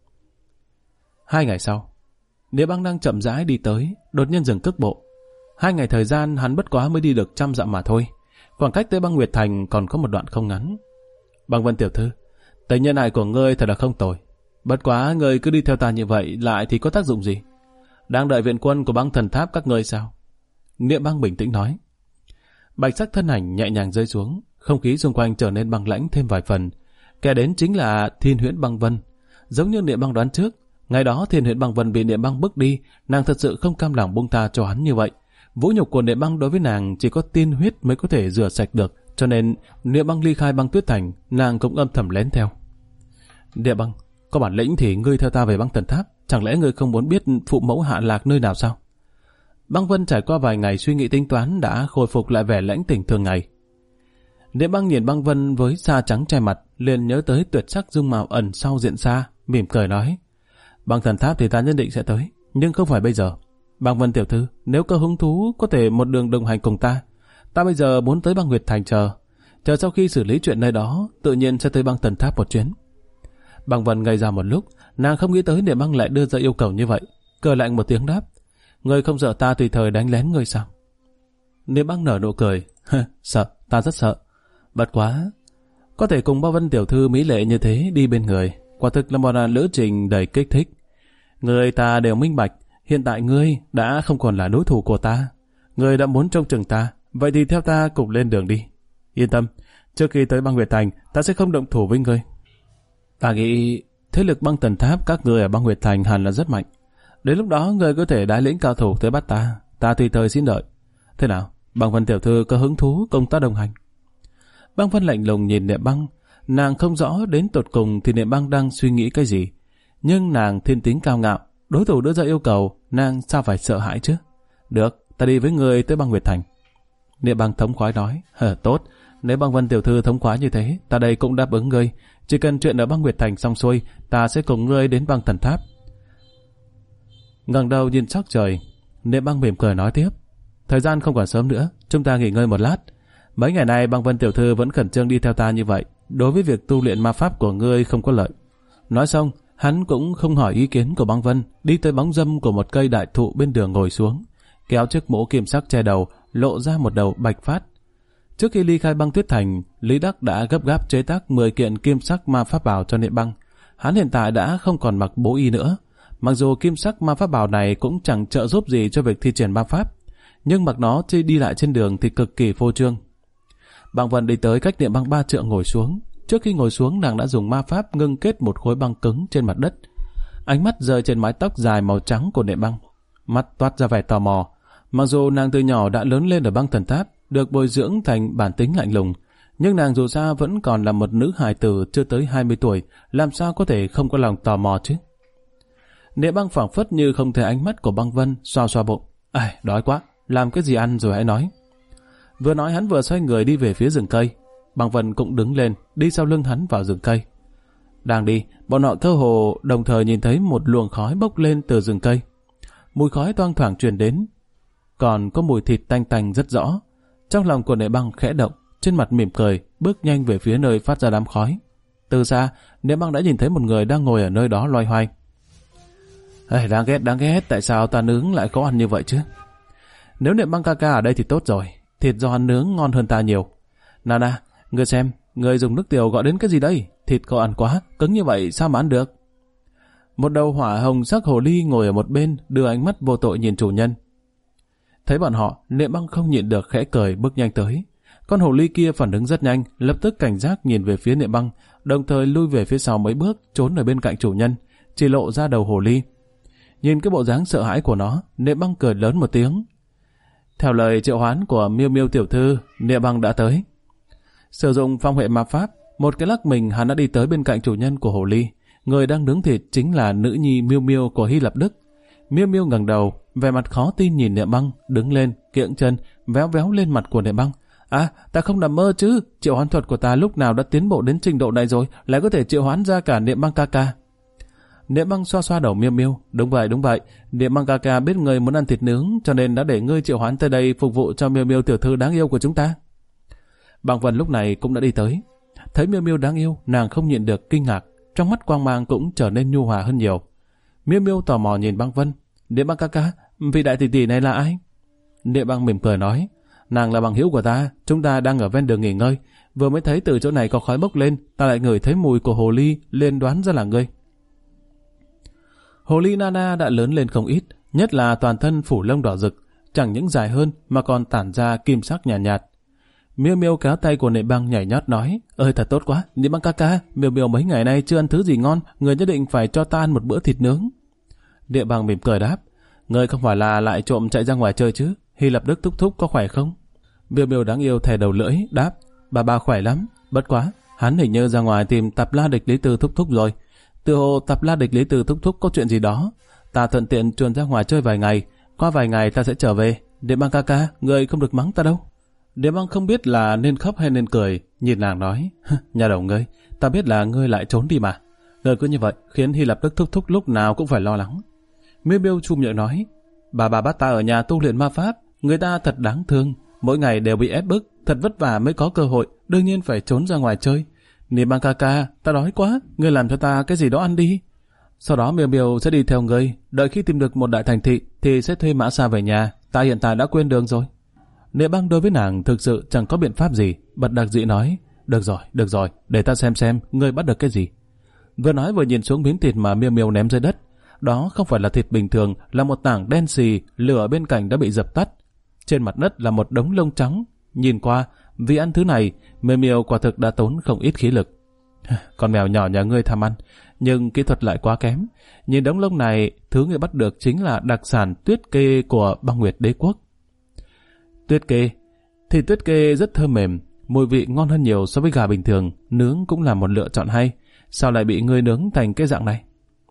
2 ngày sau, Niệm Băng đang chậm rãi đi tới, đột nhiên dừng cước bộ. 2 ngày thời gian hắn bất quá mới đi được 100 dặm mà thôi. Khoảng cách tới Băng Nguyệt Thành còn có một đoạn không ngắn. Băng Vân tiểu thư, tình nhân này của ngươi thật là không tồi. Bất quá ngươi cứ đi theo ta như vậy lại thì có tác dụng gì? Đang đợi viện quân của Băng Thần Tháp các ngươi sao? Niệm Băng bình tĩnh nói. Bạch sắc thân ảnh nhẹ nhàng rơi xuống, không khí xung quanh trở nên băng lãnh thêm vài phần. Kẻ đến chính là Thiên Huyễn Băng Vân. Giống như Niệm Băng đoán trước, ngày đó Thiên Huyễn Băng Vân bị Niệm Băng bước đi, nàng thật sự không cam lòng buông tha cho hắn như vậy. Vũ nhục của Niệm Băng đối với nàng chỉ có tiên huyết mới có thể rửa sạch được, cho nên Niệm Băng ly khai Băng Tuyết Thành, nàng cũng âm thầm lén theo. Niệm Băng, có bản lĩnh thì ngươi theo ta về Băng Thần Tháp, chẳng lẽ ngươi không muốn biết phụ mẫu hạ lạc nơi nào sao? Băng Vân trải qua vài ngày suy nghĩ tính toán đã khôi phục lại vẻ lãnh tỉnh thường ngày. Niệm Băng nhìn Băng Vân với da trắng che mặt, liền nhớ tới tuyệt sắc dung mạo ẩn sau diện xa, mỉm cười nói: Băng Thần Tháp thì ta nhất định sẽ tới, nhưng không phải bây giờ. Băng Vân tiểu thư, nếu có hứng thú có thể một đường đồng hành cùng ta. Ta bây giờ muốn tới Băng Nguyệt Thành chờ sau khi xử lý chuyện nơi đó, tự nhiên sẽ tới Băng Thần Tháp một chuyến. Băng Vân ngây ra một lúc, nàng không nghĩ tới Niệm Băng lại đưa ra yêu cầu như vậy, cười lạnh một tiếng đáp: Ngươi không sợ ta tùy thời đánh lén ngươi sao? Niệm Băng nở nụ cười. Sợ, ta rất sợ. Bất quá, có thể cùng Bao Vân tiểu thư mỹ lệ như thế đi bên người, quả thực là một lữ trình đầy kích thích. Người ta đều minh bạch, hiện tại ngươi đã không còn là đối thủ của ta. Ngươi đã muốn trông chừng ta, vậy thì theo ta cùng lên đường đi. Yên tâm, trước khi tới Băng Nguyệt Thành, ta sẽ không động thủ với ngươi. Ta nghĩ thế lực Băng Thần Tháp các ngươi ở Băng Nguyệt Thành hẳn là rất mạnh. Đến lúc đó ngươi có thể đái lĩnh cao thủ tới bắt ta tùy thời xin đợi. Thế nào, Băng Vân tiểu thư có hứng thú cùng ta đồng hành? Băng Vân lạnh lùng nhìn Niệm Băng, nàng không rõ đến tột cùng thì Niệm Băng đang suy nghĩ cái gì, nhưng nàng thiên tính cao ngạo, đối thủ đưa ra yêu cầu, nàng sao phải sợ hãi chứ? Được, ta đi với người tới Băng Nguyệt Thành. Niệm Băng thống khoái nói. Tốt, nếu Băng Vân tiểu thư thống khoái như thế, ta đây cũng đáp ứng ngươi. Chỉ cần chuyện ở Băng Nguyệt Thành xong xuôi, ta sẽ cùng ngươi đến Băng Thần Tháp. Ngẩng đầu nhìn sắc trời, Niệm Băng mỉm cười nói tiếp. Thời gian không còn sớm nữa, chúng ta nghỉ ngơi một lát. Mấy ngày nay Băng Vân tiểu thư vẫn khẩn trương đi theo ta như vậy, đối với việc tu luyện ma pháp của ngươi không có lợi. Nói xong, hắn cũng không hỏi ý kiến của Băng Vân, đi tới bóng râm của một cây đại thụ bên đường ngồi xuống, kéo chiếc mũ kim sắc che đầu, lộ ra một đầu bạch phát. Trước khi ly khai Băng Tuyết Thành, Lý Đắc đã gấp gáp chế tác 10 kiện kim sắc ma pháp bào cho Niệm Băng. Hắn hiện tại đã không còn mặc bố y nữa. Mặc dù kim sắc ma pháp bào này cũng chẳng trợ giúp gì cho việc thi triển ma pháp, nhưng mặc nó khi đi lại trên đường thì cực kỳ phô trương. Băng Vân đi tới cách Niệm Băng 3 trượng ngồi xuống. Trước khi ngồi xuống, nàng đã dùng ma pháp ngưng kết một khối băng cứng trên mặt đất. Ánh mắt rơi trên mái tóc dài màu trắng của Niệm Băng, mắt toát ra vẻ tò mò. Mặc dù nàng từ nhỏ đã lớn lên ở Băng Thần Tháp, được bồi dưỡng thành bản tính lạnh lùng, nhưng nàng dù sao vẫn còn là một nữ hài tử chưa tới 20 tuổi, làm sao có thể không có lòng tò mò chứ? Niệm Băng phảng phất như không thấy ánh mắt của Băng Vân, xoa xoa bụng. Đói quá, làm cái gì ăn rồi hãy nói. Vừa nói hắn vừa xoay người đi về phía rừng cây. Băng Vân cũng đứng lên, đi sau lưng hắn vào rừng cây. Đang đi, bọn họ cơ hồ đồng thời nhìn thấy một luồng khói bốc lên từ rừng cây. Mùi khói thoang thoảng truyền đến, còn có mùi thịt tanh tanh rất rõ. Trong lòng của Niệm Băng khẽ động, trên mặt mỉm cười, bước nhanh về phía nơi phát ra đám khói. Từ xa, Niệm Băng đã nhìn thấy một người đang ngồi ở nơi đó loay hoay. Đáng ghét, tại sao ta nướng lại có ăn như vậy chứ? Nếu Niệm Băng ca ca ở đây thì tốt rồi, thịt do hắn nướng ngon hơn ta nhiều. Nana, ngươi xem, ngươi dùng nước tiểu gọi đến cái gì đây? Thịt cậu ăn quá, cứng như vậy sao mà ăn được? Một đầu hỏa hồng sắc hồ ly ngồi ở một bên, đưa ánh mắt vô tội nhìn chủ nhân. Thấy bọn họ, Niệm Băng không nhịn được khẽ cười, bước nhanh tới. Con hồ ly kia phản ứng rất nhanh, lập tức cảnh giác nhìn về phía Niệm Băng, đồng thời lui về phía sau mấy bước, trốn ở bên cạnh chủ nhân, chỉ lộ ra đầu hồ ly. Nhìn cái bộ dáng sợ hãi của nó, Niệm Băng cười lớn một tiếng. Theo lời triệu hoán của Miêu Miêu tiểu thư, Niệm Băng đã tới. Sử dụng phong hệ ma pháp, một cái lắc mình hắn đã đi tới bên cạnh chủ nhân của hồ ly. Người đang nướng thịt chính là nữ nhi Miêu Miêu của Hy Lạp Đức. Miêu Miêu ngẩng đầu, vẻ mặt khó tin nhìn Niệm Băng, đứng lên, kiễng chân, véo véo lên mặt của Niệm Băng. Ta không nằm mơ chứ, triệu hoán thuật của ta lúc nào đã tiến bộ đến trình độ này rồi, lại có thể triệu hoán ra cả Niệm Băng ca ca. Niệm Băng xoa xoa đầu Miêu Miêu. Đúng vậy, Niệm Băng ca ca biết ngươi muốn ăn thịt nướng, cho nên đã để ngươi triệu hoán tới đây phục vụ cho Miêu Miêu tiểu thư đáng yêu của chúng ta. Băng Vân lúc này cũng đã đi tới. Thấy Miêu Miêu đáng yêu, nàng không nhịn được kinh ngạc, trong mắt quang mang cũng trở nên nhu hòa hơn nhiều. Miêu Miêu tò mò nhìn Băng Vân. Niệm Băng ca ca, vị đại tỷ tỷ này là ai? Niệm Băng mỉm cười nói, nàng là bằng hữu của ta, chúng ta đang ở ven đường nghỉ ngơi, vừa mới thấy từ chỗ này có khói bốc lên, ta lại ngửi thấy mùi của hồ ly, liền đoán ra là ngươi. Hồ ly Nana đã lớn lên không ít, nhất là toàn thân phủ lông đỏ rực, chẳng những dài hơn mà còn tản ra kim sắc nhàn nhạt. Miêu Miêu kéo tay của Niệm Băng nhảy nhót nói, thật tốt quá, Niệm Băng ca ca, Miêu Miêu mấy ngày nay chưa ăn thứ gì ngon, người nhất định phải cho ta ăn một bữa thịt nướng. Niệm Băng mỉm cười đáp, người không phải là lại trộm chạy ra ngoài chơi chứ? Hy Lạp Đức thúc thúc có khỏe không? Miêu Miêu đáng yêu thè đầu lưỡi đáp, bà khỏe lắm, bất quá hắn hình như ra ngoài tìm Tạp La Địch Lý Tư thúc thúc rồi. Từ hồ Tạp La Địch Lý Tư thúc thúc có chuyện gì đó, ta thuận tiện chuồn ra ngoài chơi vài ngày, qua vài ngày ta sẽ trở về. Niệm Băng ca ca, người không được mắng ta đâu. Niệm Băng không biết là nên khóc hay nên cười, nhìn nàng nói, nhà đầu ngươi, ta biết là ngươi lại trốn đi mà. Ngươi cứ như vậy khiến Hy Lạp Đức thúc thúc lúc nào cũng phải lo lắng. Miêu Miêu chum miệng nói, bà bắt ta ở nhà tu luyện ma pháp, người ta thật đáng thương, mỗi ngày đều bị ép bức, thật vất vả mới có cơ hội, đương nhiên phải trốn ra ngoài chơi. Niệm Băng ca ca, ta đói quá, ngươi làm cho ta cái gì đó ăn đi. Sau đó Miêu Miêu sẽ đi theo ngươi, đợi khi tìm được một đại thành thị thì sẽ thuê mã xa về nhà, ta hiện tại đã quên đường rồi. Niệm Băng đối với nàng thực sự chẳng có biện pháp gì, bật đặc dị nói, được rồi, để ta xem ngươi bắt được cái gì. Vừa nói vừa nhìn xuống miếng thịt mà Miêu Miêu ném dưới đất. Đó không phải là thịt bình thường, là một tảng đen xì, lửa bên cạnh đã bị dập tắt. Trên mặt đất là một đống lông trắng. Nhìn qua, vì ăn thứ này, Miêu Miêu quả thực đã tốn không ít khí lực. Con mèo nhỏ nhà ngươi tham ăn, nhưng kỹ thuật lại quá kém. Nhìn đống lông này, thứ ngươi bắt được chính là đặc sản tuyết kê của Băng Nguyệt Đế Quốc. Tuyết kê, thịt tuyết kê rất thơm mềm, mùi vị ngon hơn nhiều so với gà bình thường, nướng cũng là một lựa chọn hay. Sao lại bị ngươi nướng thành cái dạng này?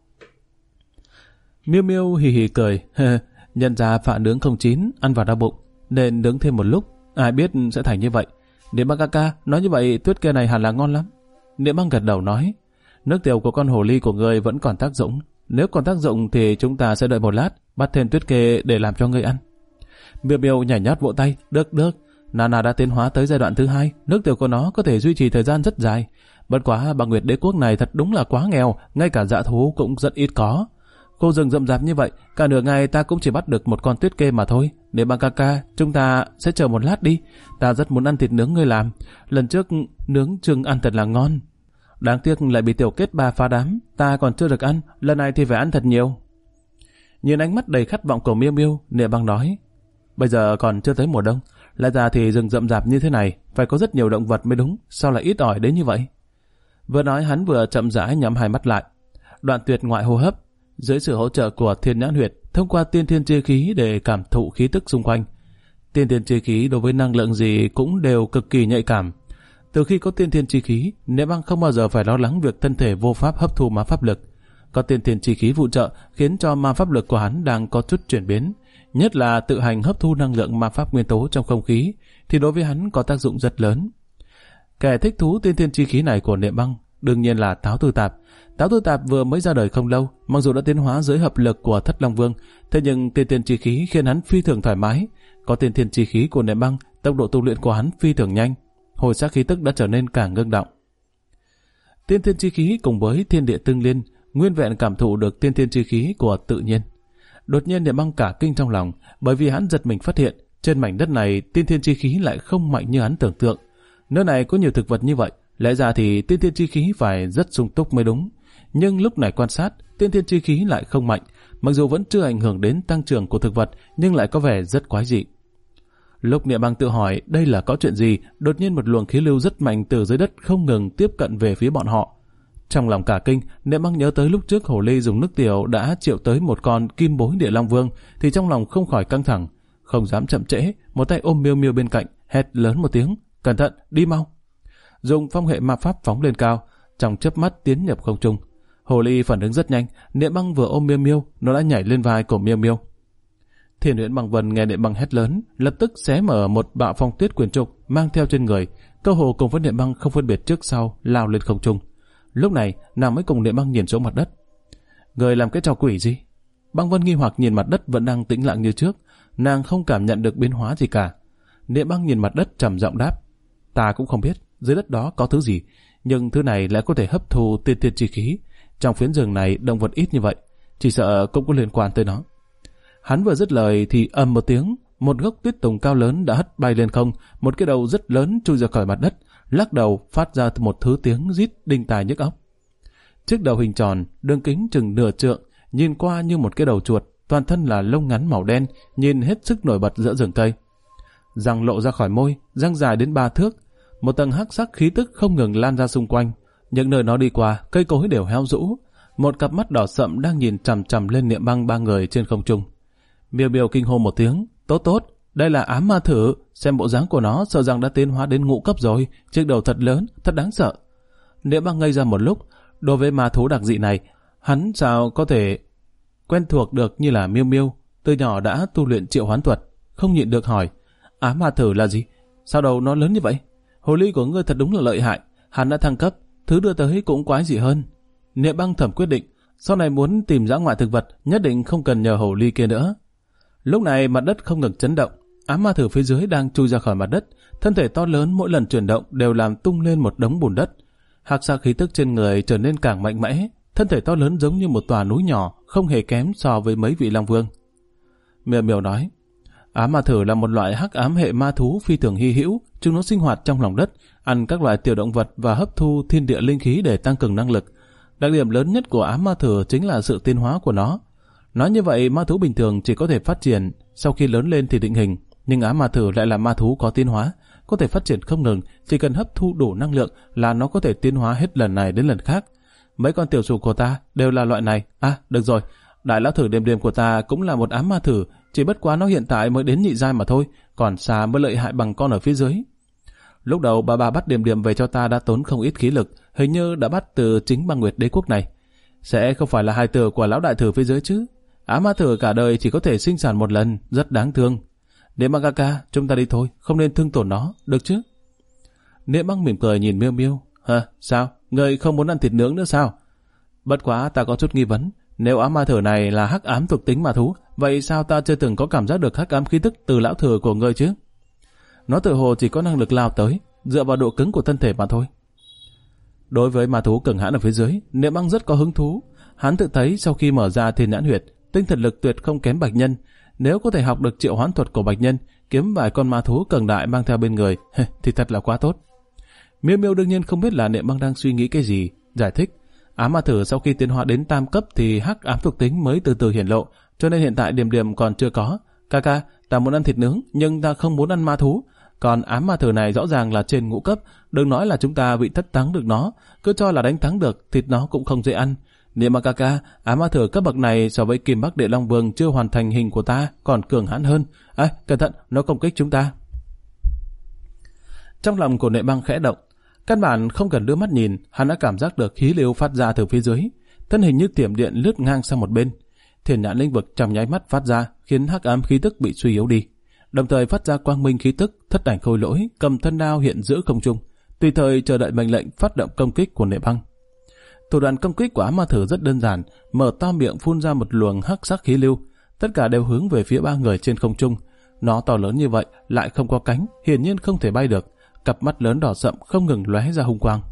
Miêu Miêu hì hì cười, nhận ra phạ nướng không chín, ăn vào đau bụng, nên nướng thêm một lúc, ai biết sẽ thành như vậy. Niệm Băng ca ca, nói như vậy tuyết kê này hẳn là ngon lắm. Niệm Băng gật đầu nói, nước tiểu của con hồ ly của ngươi vẫn còn tác dụng, nếu còn tác dụng thì chúng ta sẽ đợi một lát, bắt thêm tuyết kê để làm cho ngươi ăn. Miêu Miêu nhảy nhót vỗ tay, được, Nana đã tiến hóa tới giai đoạn thứ 2, nước tiểu của nó có thể duy trì thời gian rất dài. Bất quá Băng Nguyệt Đế Quốc này thật đúng là quá nghèo, ngay cả dã thú cũng rất ít có. Khu rừng rậm rạp như vậy, cả nửa ngày ta cũng chỉ bắt được một con tuyết kê mà thôi. Niệm Băng ca ca, chúng ta sẽ chờ một lát đi, ta rất muốn ăn thịt nướng ngươi làm. Lần trước nướng chừng ăn thật là ngon. Đáng tiếc lại bị tiểu kết bà phá đám, ta còn chưa được ăn, lần này thì phải ăn thật nhiều. Nhìn ánh mắt đầy khát vọng của Miêu Miêu, Niệm Băng nói, bây giờ còn chưa tới mùa đông, lại ra thì rừng rậm rạp như thế này, phải có rất nhiều động vật mới đúng, sao lại ít ỏi đến như vậy? Vừa nói hắn vừa chậm rãi nhắm hai mắt lại. Đoạn tuyệt ngoại hô hấp, dưới sự hỗ trợ của Thiên Nhãn Huyệt, thông qua tiên thiên chi khí để cảm thụ khí tức xung quanh. Tiên thiên chi khí đối với năng lượng gì cũng đều cực kỳ nhạy cảm. Từ khi có tiên thiên chi khí, Niệm Băng không bao giờ phải lo lắng việc thân thể vô pháp hấp thu ma pháp lực. Có tiên thiên chi khí phụ trợ khiến cho ma pháp lực của hắn đang có chút chuyển biến, nhất là tự hành hấp thu năng lượng ma pháp nguyên tố trong không khí, thì đối với hắn có tác dụng rất lớn. Kẻ thích thú tiên thiên chi khí này của Niệm Băng đương nhiên là Táo Tư Tạp. Táo Tư Tạp vừa mới ra đời không lâu, mặc dù đã tiến hóa dưới hợp lực của Thất Long Vương, thế nhưng tiên thiên chi khí khiến hắn phi thường thoải mái. Có tiên thiên chi khí của Niệm Băng, tốc độ tu luyện của hắn phi thường nhanh, hồi sắc khí tức đã trở nên càng ngưng động. Tiên thiên chi khí cùng với thiên địa tương liên, nguyên vẹn cảm thụ được tiên thiên chi khí của tự nhiên. Đột nhiên Niệm Băng cả kinh trong lòng, bởi vì hắn giật mình phát hiện trên mảnh đất này tiên thiên chi khí lại không mạnh như hắn tưởng tượng. Nơi này có nhiều thực vật như vậy, lẽ ra thì tiên thiên chi khí phải rất sung túc mới đúng. Nhưng lúc này quan sát, tiên thiên chi khí lại không mạnh, mặc dù vẫn chưa ảnh hưởng đến tăng trưởng của thực vật, nhưng lại có vẻ rất quái dị. Lúc Niệm Băng tự hỏi đây là có chuyện gì, đột nhiên một luồng khí lưu rất mạnh từ dưới đất không ngừng tiếp cận về phía bọn họ. Trong lòng cả kinh, Niệm Băng nhớ tới lúc trước hồ ly dùng nước tiểu đã triệu tới một con kim bối địa long vương, thì trong lòng không khỏi căng thẳng, không dám chậm trễ, một tay ôm Miêu Miêu bên cạnh, hét lớn một tiếng, cẩn thận, đi mau. Dùng phong hệ ma pháp phóng lên cao, trong chớp mắt tiến nhập không trung. Hồ ly phản ứng rất nhanh, Niệm Băng vừa ôm Miêu Miêu, nó đã nhảy lên vai của Miêu Miêu. Thiên Huyễn Băng Vân nghe Niệm Băng hét lớn, lập tức xé mở một bạo phong tuyết quyền trục mang theo trên người, cơ hồ cùng với Niệm Băng không phân biệt trước sau lao lên không trung. Lúc này, nàng mới cùng Niệm Băng nhìn xuống mặt đất. Người làm cái trò quỷ gì? Băng Vân nghi hoặc nhìn mặt đất vẫn đang tĩnh lặng như trước, nàng không cảm nhận được biến hóa gì cả. Niệm Băng nhìn mặt đất trầm giọng đáp, ta cũng không biết dưới đất đó có thứ gì, nhưng thứ này lại có thể hấp thu tiên thiên chi khí. Trong phiến rừng này động vật ít như vậy, chỉ sợ cũng có liên quan tới nó. Hắn vừa dứt lời thì ầm một tiếng, một gốc tuyết tùng cao lớn đã hất bay lên không, một cái đầu rất lớn chui ra khỏi mặt đất, lắc đầu phát ra một thứ tiếng rít đinh tai nhức óc. Chiếc đầu hình tròn, đường kính chừng nửa trượng, nhìn qua như một cái đầu chuột, toàn thân là lông ngắn màu đen, nhìn hết sức nổi bật giữa rừng cây. Răng lộ ra khỏi môi, răng dài đến 3 thước, một tầng hắc sắc khí tức không ngừng lan ra xung quanh. Những nơi nó đi qua, cây cối đều héo rũ. Một cặp mắt đỏ sậm đang nhìn chằm chằm lên Niệm Băng ba người trên không trung. Miêu Miêu kinh hô một tiếng, tốt, đây là ám ma thử, xem bộ dáng của nó sợ rằng đã tiến hóa đến ngũ cấp rồi, chiếc đầu thật lớn, thật đáng sợ. Niệm Băng ngây ra một lúc, đối với ma thú đặc dị này, hắn sao có thể quen thuộc được như là Miêu Miêu, từ nhỏ đã tu luyện triệu hoán thuật, không nhịn được hỏi, ám ma thử là gì? Sao đầu nó lớn như vậy? Hồ ly của ngươi thật đúng là lợi hại, hắn đã thăng cấp, thứ đưa tới cũng quái dị hơn. Niệm Băng thầm quyết định, sau này muốn tìm dã ngoại thực vật, nhất định không cần nhờ hồ ly kia nữa. Lúc này mặt đất không ngừng chấn động, ám ma thử phía dưới đang chui ra khỏi mặt đất, thân thể to lớn mỗi lần chuyển động đều làm tung lên một đống bùn đất. Hắc sắc khí tức trên người trở nên càng mạnh mẽ, thân thể to lớn giống như một tòa núi nhỏ, không hề kém so với mấy vị long vương. Miêu Miêu nói, ám ma thử là một loại hắc ám hệ ma thú phi thường hy hữu, chúng nó sinh hoạt trong lòng đất, ăn các loại tiểu động vật và hấp thu thiên địa linh khí để tăng cường năng lực. Đặc điểm lớn nhất của ám ma thử chính là sự tiến hóa của nó. Nói như vậy, ma thú bình thường chỉ có thể phát triển sau khi lớn lên thì định hình, nhưng ám ma thử lại là ma thú có tiến hóa, có thể phát triển không ngừng, chỉ cần hấp thu đủ năng lượng là nó có thể tiến hóa hết lần này đến lần khác. Mấy con tiểu sủ của ta đều là loại này. À, được rồi, đại lão thử Điềm Điềm của ta cũng là một ám ma thử, chỉ bất quá nó hiện tại mới đến nhị giai mà thôi, còn xa mới lợi hại bằng con ở phía dưới. Lúc đầu bà bắt Điềm Điềm về cho ta đã tốn không ít khí lực, hình như đã bắt từ chính băng nguyệt đế quốc này. Sẽ không phải là hài tử của lão đại thử phía dưới chứ? Ám ma thử cả đời chỉ có thể sinh sản một lần, rất đáng thương. Niệm Băng ca ca, chúng ta đi thôi, không nên thương tổn nó, được chứ? Niệm Băng mỉm cười nhìn Miêu Miêu. Hả, sao? Người không muốn ăn thịt nướng nữa sao? Bất quá ta có chút nghi vấn, nếu ám ma thử này là hắc ám thuộc tính ma thú, vậy sao ta chưa từng có cảm giác được hắc ám khí tức từ lão thừa của ngươi chứ? Nó tự hồ chỉ có năng lực lao tới, dựa vào độ cứng của thân thể mà thôi. Đối với ma thú cường hãn ở phía dưới, Niệm Băng rất có hứng thú. Hắn tự thấy sau khi mở ra Thiên Nhãn Huyệt, tinh thần lực tuyệt không kém Bạch Nhân. Nếu có thể học được triệu hoán thuật của Bạch Nhân, kiếm vài con ma thú cường đại mang theo bên người, thì thật là quá tốt. Miêu Miêu đương nhiên không biết là Niệm Băng đang suy nghĩ cái gì, giải thích. Ám ma thử sau khi tiến hóa đến tam cấp thì hắc ám thuộc tính mới từ từ hiển lộ, cho nên hiện tại Điềm Điềm còn chưa có. Ca, ta muốn ăn thịt nướng, nhưng ta không muốn ăn ma thú. Còn ám ma thử này rõ ràng là trên ngũ cấp, đừng nói là chúng ta bị thất thắng được nó, cứ cho là đánh thắng được, thịt nó cũng không dễ ăn. Niệm Băng ca, ám ma thử cấp bậc này so với Kim Bắc Địa Long Vương chưa hoàn thành hình của ta còn cường hãn hơn. Cẩn thận, nó công kích chúng ta. Trong lòng của Niệm Băng khẽ động, căn bản không cần đưa mắt nhìn, hắn đã cảm giác được khí lưu phát ra từ phía dưới, thân hình như tiềm điện lướt ngang sang một bên. Thiên Nhãn lĩnh vực trong nháy mắt phát ra, khiến hắc ám khí tức bị suy yếu đi, đồng thời phát ra quang minh khí tức. Thất Ảnh Khôi Lỗi cầm thân đao hiện giữa không trung, tùy thời chờ đợi mệnh lệnh phát động công kích của Niệm Băng. Thủ đoạn công kích của ám ma thử rất đơn giản, mở to miệng phun ra một luồng hắc sắc khí lưu, tất cả đều hướng về phía ba người trên không trung. Nó to lớn như vậy, lại không có cánh, hiển nhiên không thể bay được, cặp mắt lớn đỏ sậm không ngừng lóe ra hung quang.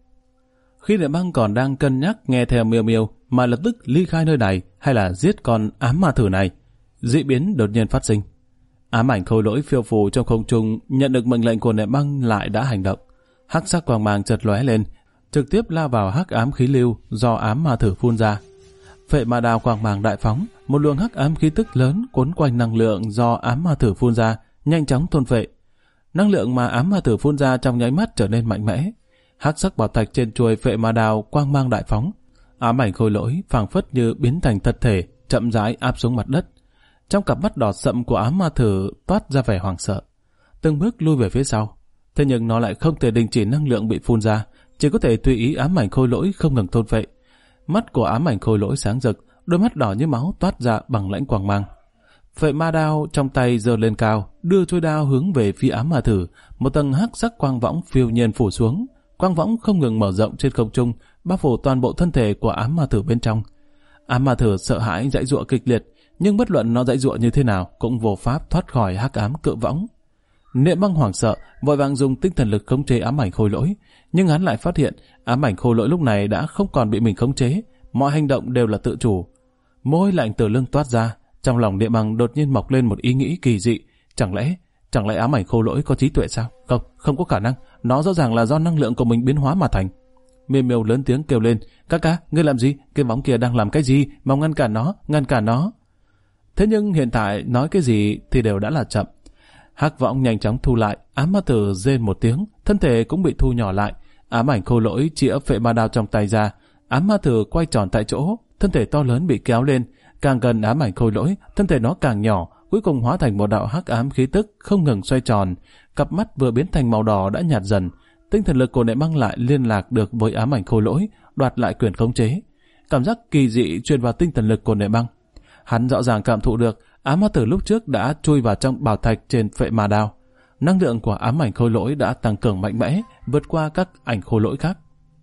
Khi Niệm Băng còn đang cân nhắc nghe theo Miêu Miêu mà lập tức ly khai nơi này hay là giết con ám ma thử này, dị biến đột nhiên phát sinh. Ám ảnh khôi lỗi phiêu phù trong không trung nhận được mệnh lệnh của Niệm Băng lại đã hành động. Hắc sắc quang mang chợt lóe lên, trực tiếp lao vào hắc ám khí lưu do ám ma thử phun ra. Phệ ma đao quang mang đại phóng, một luồng hắc ám khí tức lớn cuốn quanh năng lượng do ám ma thử phun ra, nhanh chóng thôn phệ. Năng lượng mà ám ma thử phun ra trong nháy mắt trở nên mạnh mẽ. Hắc sắc bảo thạch trên chuôi phệ ma đao quang mang đại phóng, ám ảnh khôi lỗi phảng phất như biến thành thật thể, chậm rãi áp xuống mặt đất. Trong cặp mắt đỏ sậm của ám ma thử toát ra vẻ hoảng sợ, từng bước lui về phía sau. Thế nhưng nó lại không thể đình chỉ năng lượng bị phun ra, chỉ có thể tùy ý ám ảnh khôi lỗi không ngừng thôn phệ. Mắt của ám ảnh khôi lỗi sáng rực, đôi mắt đỏ như máu toát ra bằng lãnh quang mang. Phệ ma đao trong tay giơ lên cao, đưa chuôi đao hướng về phía ám ma thử. Một tầng hắc sắc quang võng phiêu nhiên phủ xuống, quang võng không ngừng mở rộng trên không trung, bao phủ toàn bộ thân thể của ám ma thử bên trong. Ám ma thử sợ hãi giãy giụa kịch liệt, nhưng bất luận nó giãy giụa như thế nào cũng vô pháp thoát khỏi hắc ám cự võng. Niệm Băng hoảng sợ, vội vàng dùng tinh thần lực khống chế ám ảnh khôi lỗi, nhưng hắn lại phát hiện ám ảnh khôi lỗi lúc này đã không còn bị mình khống chế, mọi hành động đều là tự chủ. Môi lạnh từ lưng toát ra, trong lòng Niệm Băng đột nhiên mọc lên một ý nghĩ kỳ dị, chẳng lẽ ám ảnh khôi lỗi có trí tuệ sao? Không có khả năng, nó rõ ràng là do năng lượng của mình biến hóa mà thành. Miêu Miêu lớn tiếng kêu lên, ca, ngươi làm gì? Cái võng kia đang làm cái gì? Mau ngăn cản nó. Thế nhưng hiện tại nói cái gì thì đều đã là chậm. Hắc võng nhanh chóng thu lại, ám ma thử rên một tiếng, thân thể cũng bị thu nhỏ lại. Ám ảnh khôi lỗi chĩa phệ ma đao trong tay ra, ám ma thử quay tròn tại chỗ, thân thể to lớn bị kéo lên, càng gần ám ảnh khôi lỗi, thân thể nó càng nhỏ, cuối cùng hóa thành một đạo hắc ám khí tức không ngừng xoay tròn. Cặp mắt vừa biến thành màu đỏ đã nhạt dần. Tinh thần lực của Niệm Băng lại liên lạc được với ám ảnh khôi lỗi, đoạt lại quyền khống chế. Cảm giác kỳ dị truyền vào tinh thần lực của Niệm Băng. Hắn rõ ràng cảm thụ được ám ma tử lúc trước đã chui vào trong bảo thạch trên phệ ma đao. Năng lượng của ám ảnh khôi lỗi đã tăng cường mạnh mẽ, vượt qua các ảnh khôi lỗi khác.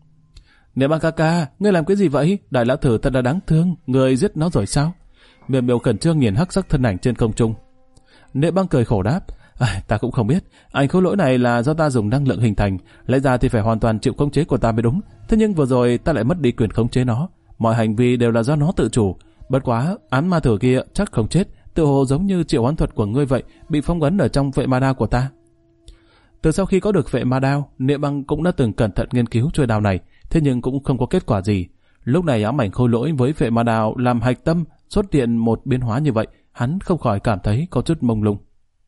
Niệm Băng ca, ngươi làm cái gì vậy? Đại lão thử thật là đáng thương, ngươi giết nó rồi sao? Miêu Miêu khẩn trương nhìn hắc sắc thân ảnh trên không trung. Niệm Băng cười khổ đáp, ta cũng không biết, ảnh khôi lỗi này là do ta dùng năng lượng hình thành, lẽ ra thì phải hoàn toàn chịu khống chế của ta mới đúng. Thế nhưng vừa rồi ta lại mất đi quyền khống chế nó, mọi hành vi đều là do nó tự chủ. Bất quá, án ma thử kia chắc không chết, tự hồ giống như triệu hoán thuật của ngươi vậy, bị phong ấn ở trong vệ ma đao của ta. Từ sau khi có được vệ ma đao, Niệm Băng cũng đã từng cẩn thận nghiên cứu chuôi đao này, thế nhưng cũng không có kết quả gì. Lúc này ám ảnh khôi lỗi với vệ ma đao làm hạch tâm xuất hiện một biến hóa như vậy, hắn không khỏi cảm thấy có chút mông lung.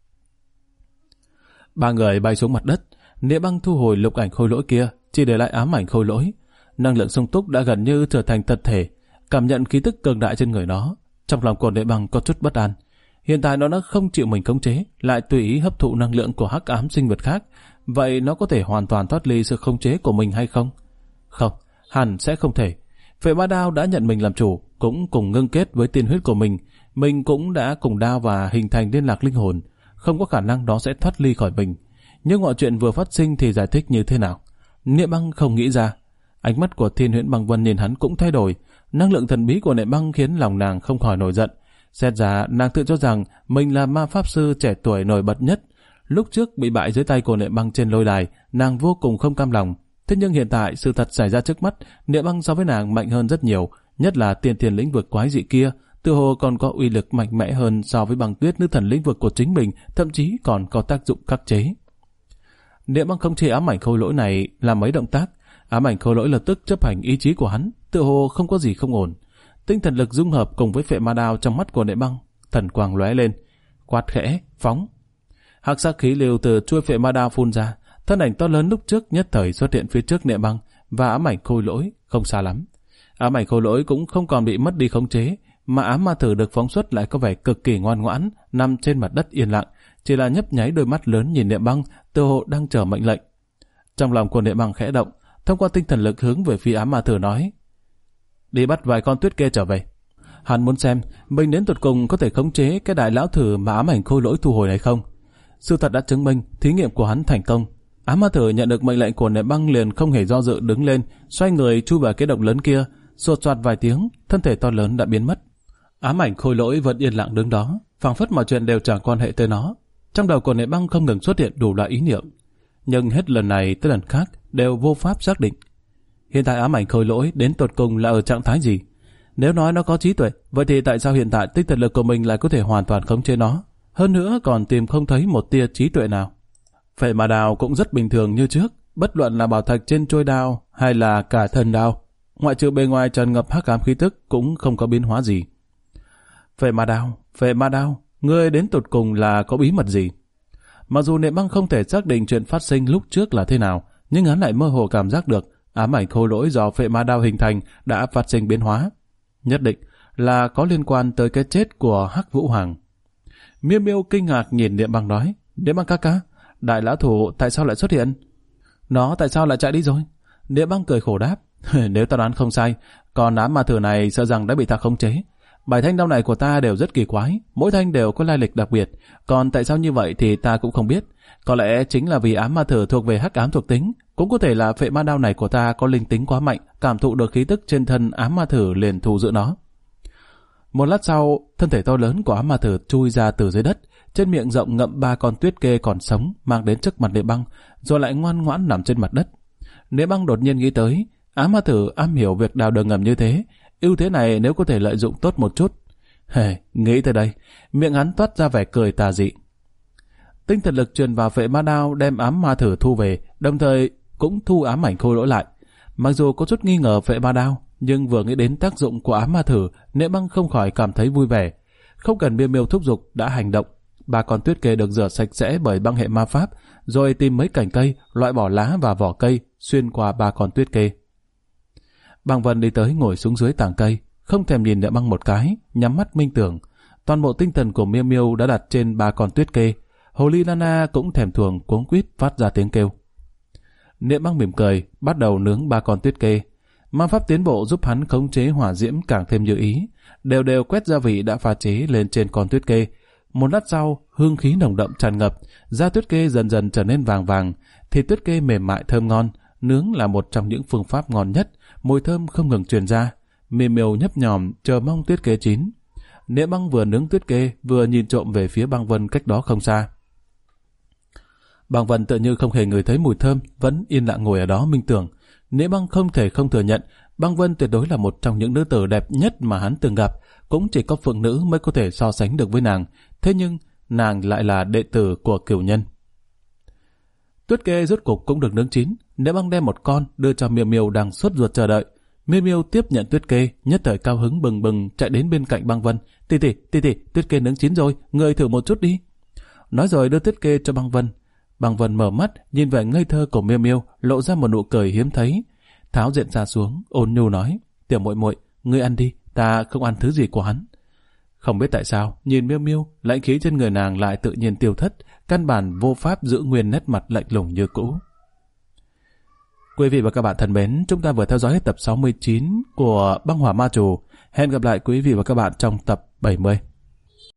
Ba người bay xuống mặt đất, Niệm Băng thu hồi lục ảnh khôi lỗi kia, chỉ để lại ám ảnh khôi lỗi. Năng lượng sung túc đã gần như trở thành thật thể, cảm nhận khí tức cường đại trên người nó. Trong lòng của Niệm Băng có chút bất an. Hiện tại nó đã không chịu mình khống chế, lại tùy ý hấp thụ năng lượng của hắc ám sinh vật khác. Vậy nó có thể hoàn toàn thoát ly sự khống chế của mình hay không? Không, hẳn sẽ không thể. Vệ ma đao đã nhận mình làm chủ, cũng cùng ngưng kết với tiên huyết của mình cũng đã cùng đao và hình thành liên lạc linh hồn, không có khả năng đó sẽ thoát ly khỏi mình. Nhưng mọi chuyện vừa phát sinh thì giải thích như thế nào? Niệm Băng không nghĩ ra. Ánh mắt của Thiên Huyễn Băng Vân nhìn hắn cũng thay đổi. Năng lượng thần bí của Niệm Băng khiến lòng nàng không khỏi nổi giận. Xét ra nàng tự cho rằng mình là ma pháp sư trẻ tuổi nổi bật nhất. Lúc trước bị bại dưới tay của Niệm Băng trên lôi đài, nàng vô cùng không cam lòng. Thế nhưng hiện tại sự thật xảy ra trước mắt, Niệm Băng so với nàng mạnh hơn rất nhiều, nhất là tiên thiên lĩnh vực quái dị kia, tự hồ còn có uy lực mạnh mẽ hơn so với băng tuyết nữ thần lĩnh vực của chính mình, thậm chí còn có tác dụng khắc chế. Niệm Băng không chế ám ảnh khôi lỗi này làm mấy động tác, ám ảnh khôi lỗi lập tức chấp hành ý chí của hắn, tự hồ không có gì không ổn. Tinh thần lực dung hợp cùng với phệ ma đao trong mắt của Niệm Băng, thần quang lóe lên, quát khẽ, phóng. Hắc sắc khí lưu từ chuôi phệ ma đao phun ra, thân ảnh to lớn lúc trước nhất thời xuất hiện phía trước Niệm Băng và ám ảnh khôi lỗi không xa lắm. Ám ảnh khôi lỗi cũng không còn bị mất đi khống chế, mà ám ma thử được phóng xuất lại có vẻ cực kỳ ngoan ngoãn, nằm trên mặt đất yên lặng, chỉ là nhấp nháy đôi mắt lớn nhìn Niệm Băng, tựa hồ đang chờ mệnh lệnh. Trong lòng của Niệm Băng khẽ động, thông qua tinh thần lực hướng về phía ám ma thử nói: đi bắt vài con tuyết kê trở về. Hắn muốn xem mình đến tột cùng có thể khống chế cái đại lão thử mà ám ảnh khôi lỗi thu hồi này không. Sự thật đã chứng minh thí nghiệm của hắn thành công. Ám ma thử nhận được mệnh lệnh của Niệm Băng liền không hề do dự đứng lên, xoay người chui vào cái động lớn kia, sột soạt vài tiếng, thân thể to lớn đã biến mất. Ám ảnh khôi lỗi vẫn yên lặng đứng đó, phảng phất mọi chuyện đều chẳng quan hệ tới nó. Trong đầu của Niệm Băng không ngừng xuất hiện đủ loại ý niệm, nhưng hết lần này tới lần khác đều vô pháp xác định. Hiện tại ám ảnh khôi lỗi đến tột cùng là ở trạng thái gì? Nếu nói nó có trí tuệ, vậy thì tại sao hiện tại tinh thần lực của mình lại có thể hoàn toàn khống chế nó? Hơn nữa còn tìm không thấy một tia trí tuệ nào. Phệ ma đao cũng rất bình thường như trước, bất luận là bảo thạch trên trôi đao hay là cả thân đao, ngoại trừ bề ngoài tràn ngập hắc ám khí tức cũng không có biến hóa gì. Phệ ma đao, ngươi đến tột cùng là có bí mật gì? Mặc dù Niệm Băng không thể xác định chuyện phát sinh lúc trước là thế nào, nhưng hắn lại mơ hồ cảm giác được ám ảnh khôi lỗi do phệ ma đao hình thành đã phát sinh biến hóa, nhất định là có liên quan tới cái chết của Hắc Vũ Hoàng. Miêu Miêu kinh ngạc nhìn Niệm Băng nói: Niệm Băng ca ca, đại lão thủ tại sao lại xuất hiện? Nó tại sao lại chạy đi rồi? Niệm Băng cười khổ đáp: nếu ta đoán không sai, còn ám ma thử này sợ rằng đã bị ta khống chế. 7 thanh đao này của ta đều rất kỳ quái, mỗi thanh đều có lai lịch đặc biệt, còn tại sao như vậy thì ta cũng không biết. Có lẽ chính là vì ám ma thử thuộc về hắc ám thuộc tính, cũng có thể là phệ ma đao này của ta có linh tính quá mạnh, cảm thụ được khí tức trên thân ám ma thử liền thu giữ nó. Một lát sau, thân thể to lớn của ám ma thử chui ra từ dưới đất, trên miệng rộng ngậm 3 con tuyết kê còn sống mang đến trước mặt Niệm Băng, rồi lại ngoan ngoãn nằm trên mặt đất. Niệm Băng đột nhiên nghĩ tới, ám ma thử am hiểu việc đào đường ngầm như thế, ưu thế này nếu có thể lợi dụng tốt một chút. Nghĩ tới đây, miệng hắn toát ra vẻ cười tà dị. Tinh thần lực truyền vào phệ ma đao đem ám ma thử thu về, đồng thời cũng thu ám ảnh khôi lỗi lại. Mặc dù có chút nghi ngờ phệ ma đao, nhưng vừa nghĩ đến tác dụng của ám ma thử, Niệm Băng không khỏi cảm thấy vui vẻ. Không cần Miêu Miêu thúc giục đã hành động. 3 con tuyết kê được rửa sạch sẽ bởi băng hệ ma pháp, rồi tìm mấy cành cây, loại bỏ lá và vỏ cây, xuyên qua 3 con tuyết kê. Băng Vân đi tới ngồi xuống dưới tàng cây, không thèm nhìn Niệm Băng một cái, nhắm mắt minh tưởng. Toàn bộ tinh thần của Miêu Miêu đã đặt trên 3 con tuyết kê. Hồ ly Lana cũng thèm thuồng cuống quýt phát ra tiếng kêu. Niệm Băng mỉm cười, bắt đầu nướng 3 con tuyết kê. Ma pháp tiến bộ giúp hắn khống chế hỏa diễm càng thêm như ý, đều đều quét gia vị đã pha chế lên trên con tuyết kê. Một lát sau, hương khí nồng đậm tràn ngập, da tuyết kê dần dần trở nên vàng vàng, thịt tuyết kê mềm mại thơm ngon. Nướng là một trong những phương pháp ngon nhất, mùi thơm không ngừng truyền ra. Miêu Miêu nhấp nhòm chờ mong tuyết kê chín. Niệm Băng vừa nướng tuyết kê vừa nhìn trộm về phía Băng Vân cách đó không xa. Băng Vân tự như không hề ngửi thấy mùi thơm, vẫn yên lặng ngồi ở đó minh tưởng. Niệm Băng không thể không thừa nhận Băng Vân tuyệt đối là một trong những nữ tử đẹp nhất mà hắn từng gặp, cũng chỉ có phượng nữ mới có thể so sánh được với nàng. Thế nhưng nàng lại là đệ tử của Cửu Nhân. Tuyết kê rốt cục cũng được nướng chín. Nếu Băng đem một con đưa cho Miêu Miêu đang sốt ruột chờ đợi. Miêu Miêu tiếp nhận tuyết kê, nhất thời cao hứng bừng bừng chạy đến bên cạnh Băng Vân. Tỷ tỷ, tuyết kê nướng chín rồi, ngươi thử một chút đi. Nói rồi đưa tuyết kê cho Băng Vân. Băng Vân mở mắt, nhìn vẻ ngây thơ của Miêu Miêu, lộ ra một nụ cười hiếm thấy. Tháo diện ra xuống, ôn nhu nói: Tiểu muội muội, ngươi ăn đi, ta không ăn thứ gì của hắn. Không biết tại sao, nhìn Miêu Miêu, lãnh khí trên người nàng lại tự nhiên tiêu thất, căn bản vô pháp giữ nguyên nét mặt lạnh lùng như cũ. Quý vị và các bạn thân mến, chúng ta vừa theo dõi hết tập 69 của Băng Hỏa Ma Chủ. Hẹn gặp lại quý vị và các bạn trong tập 70.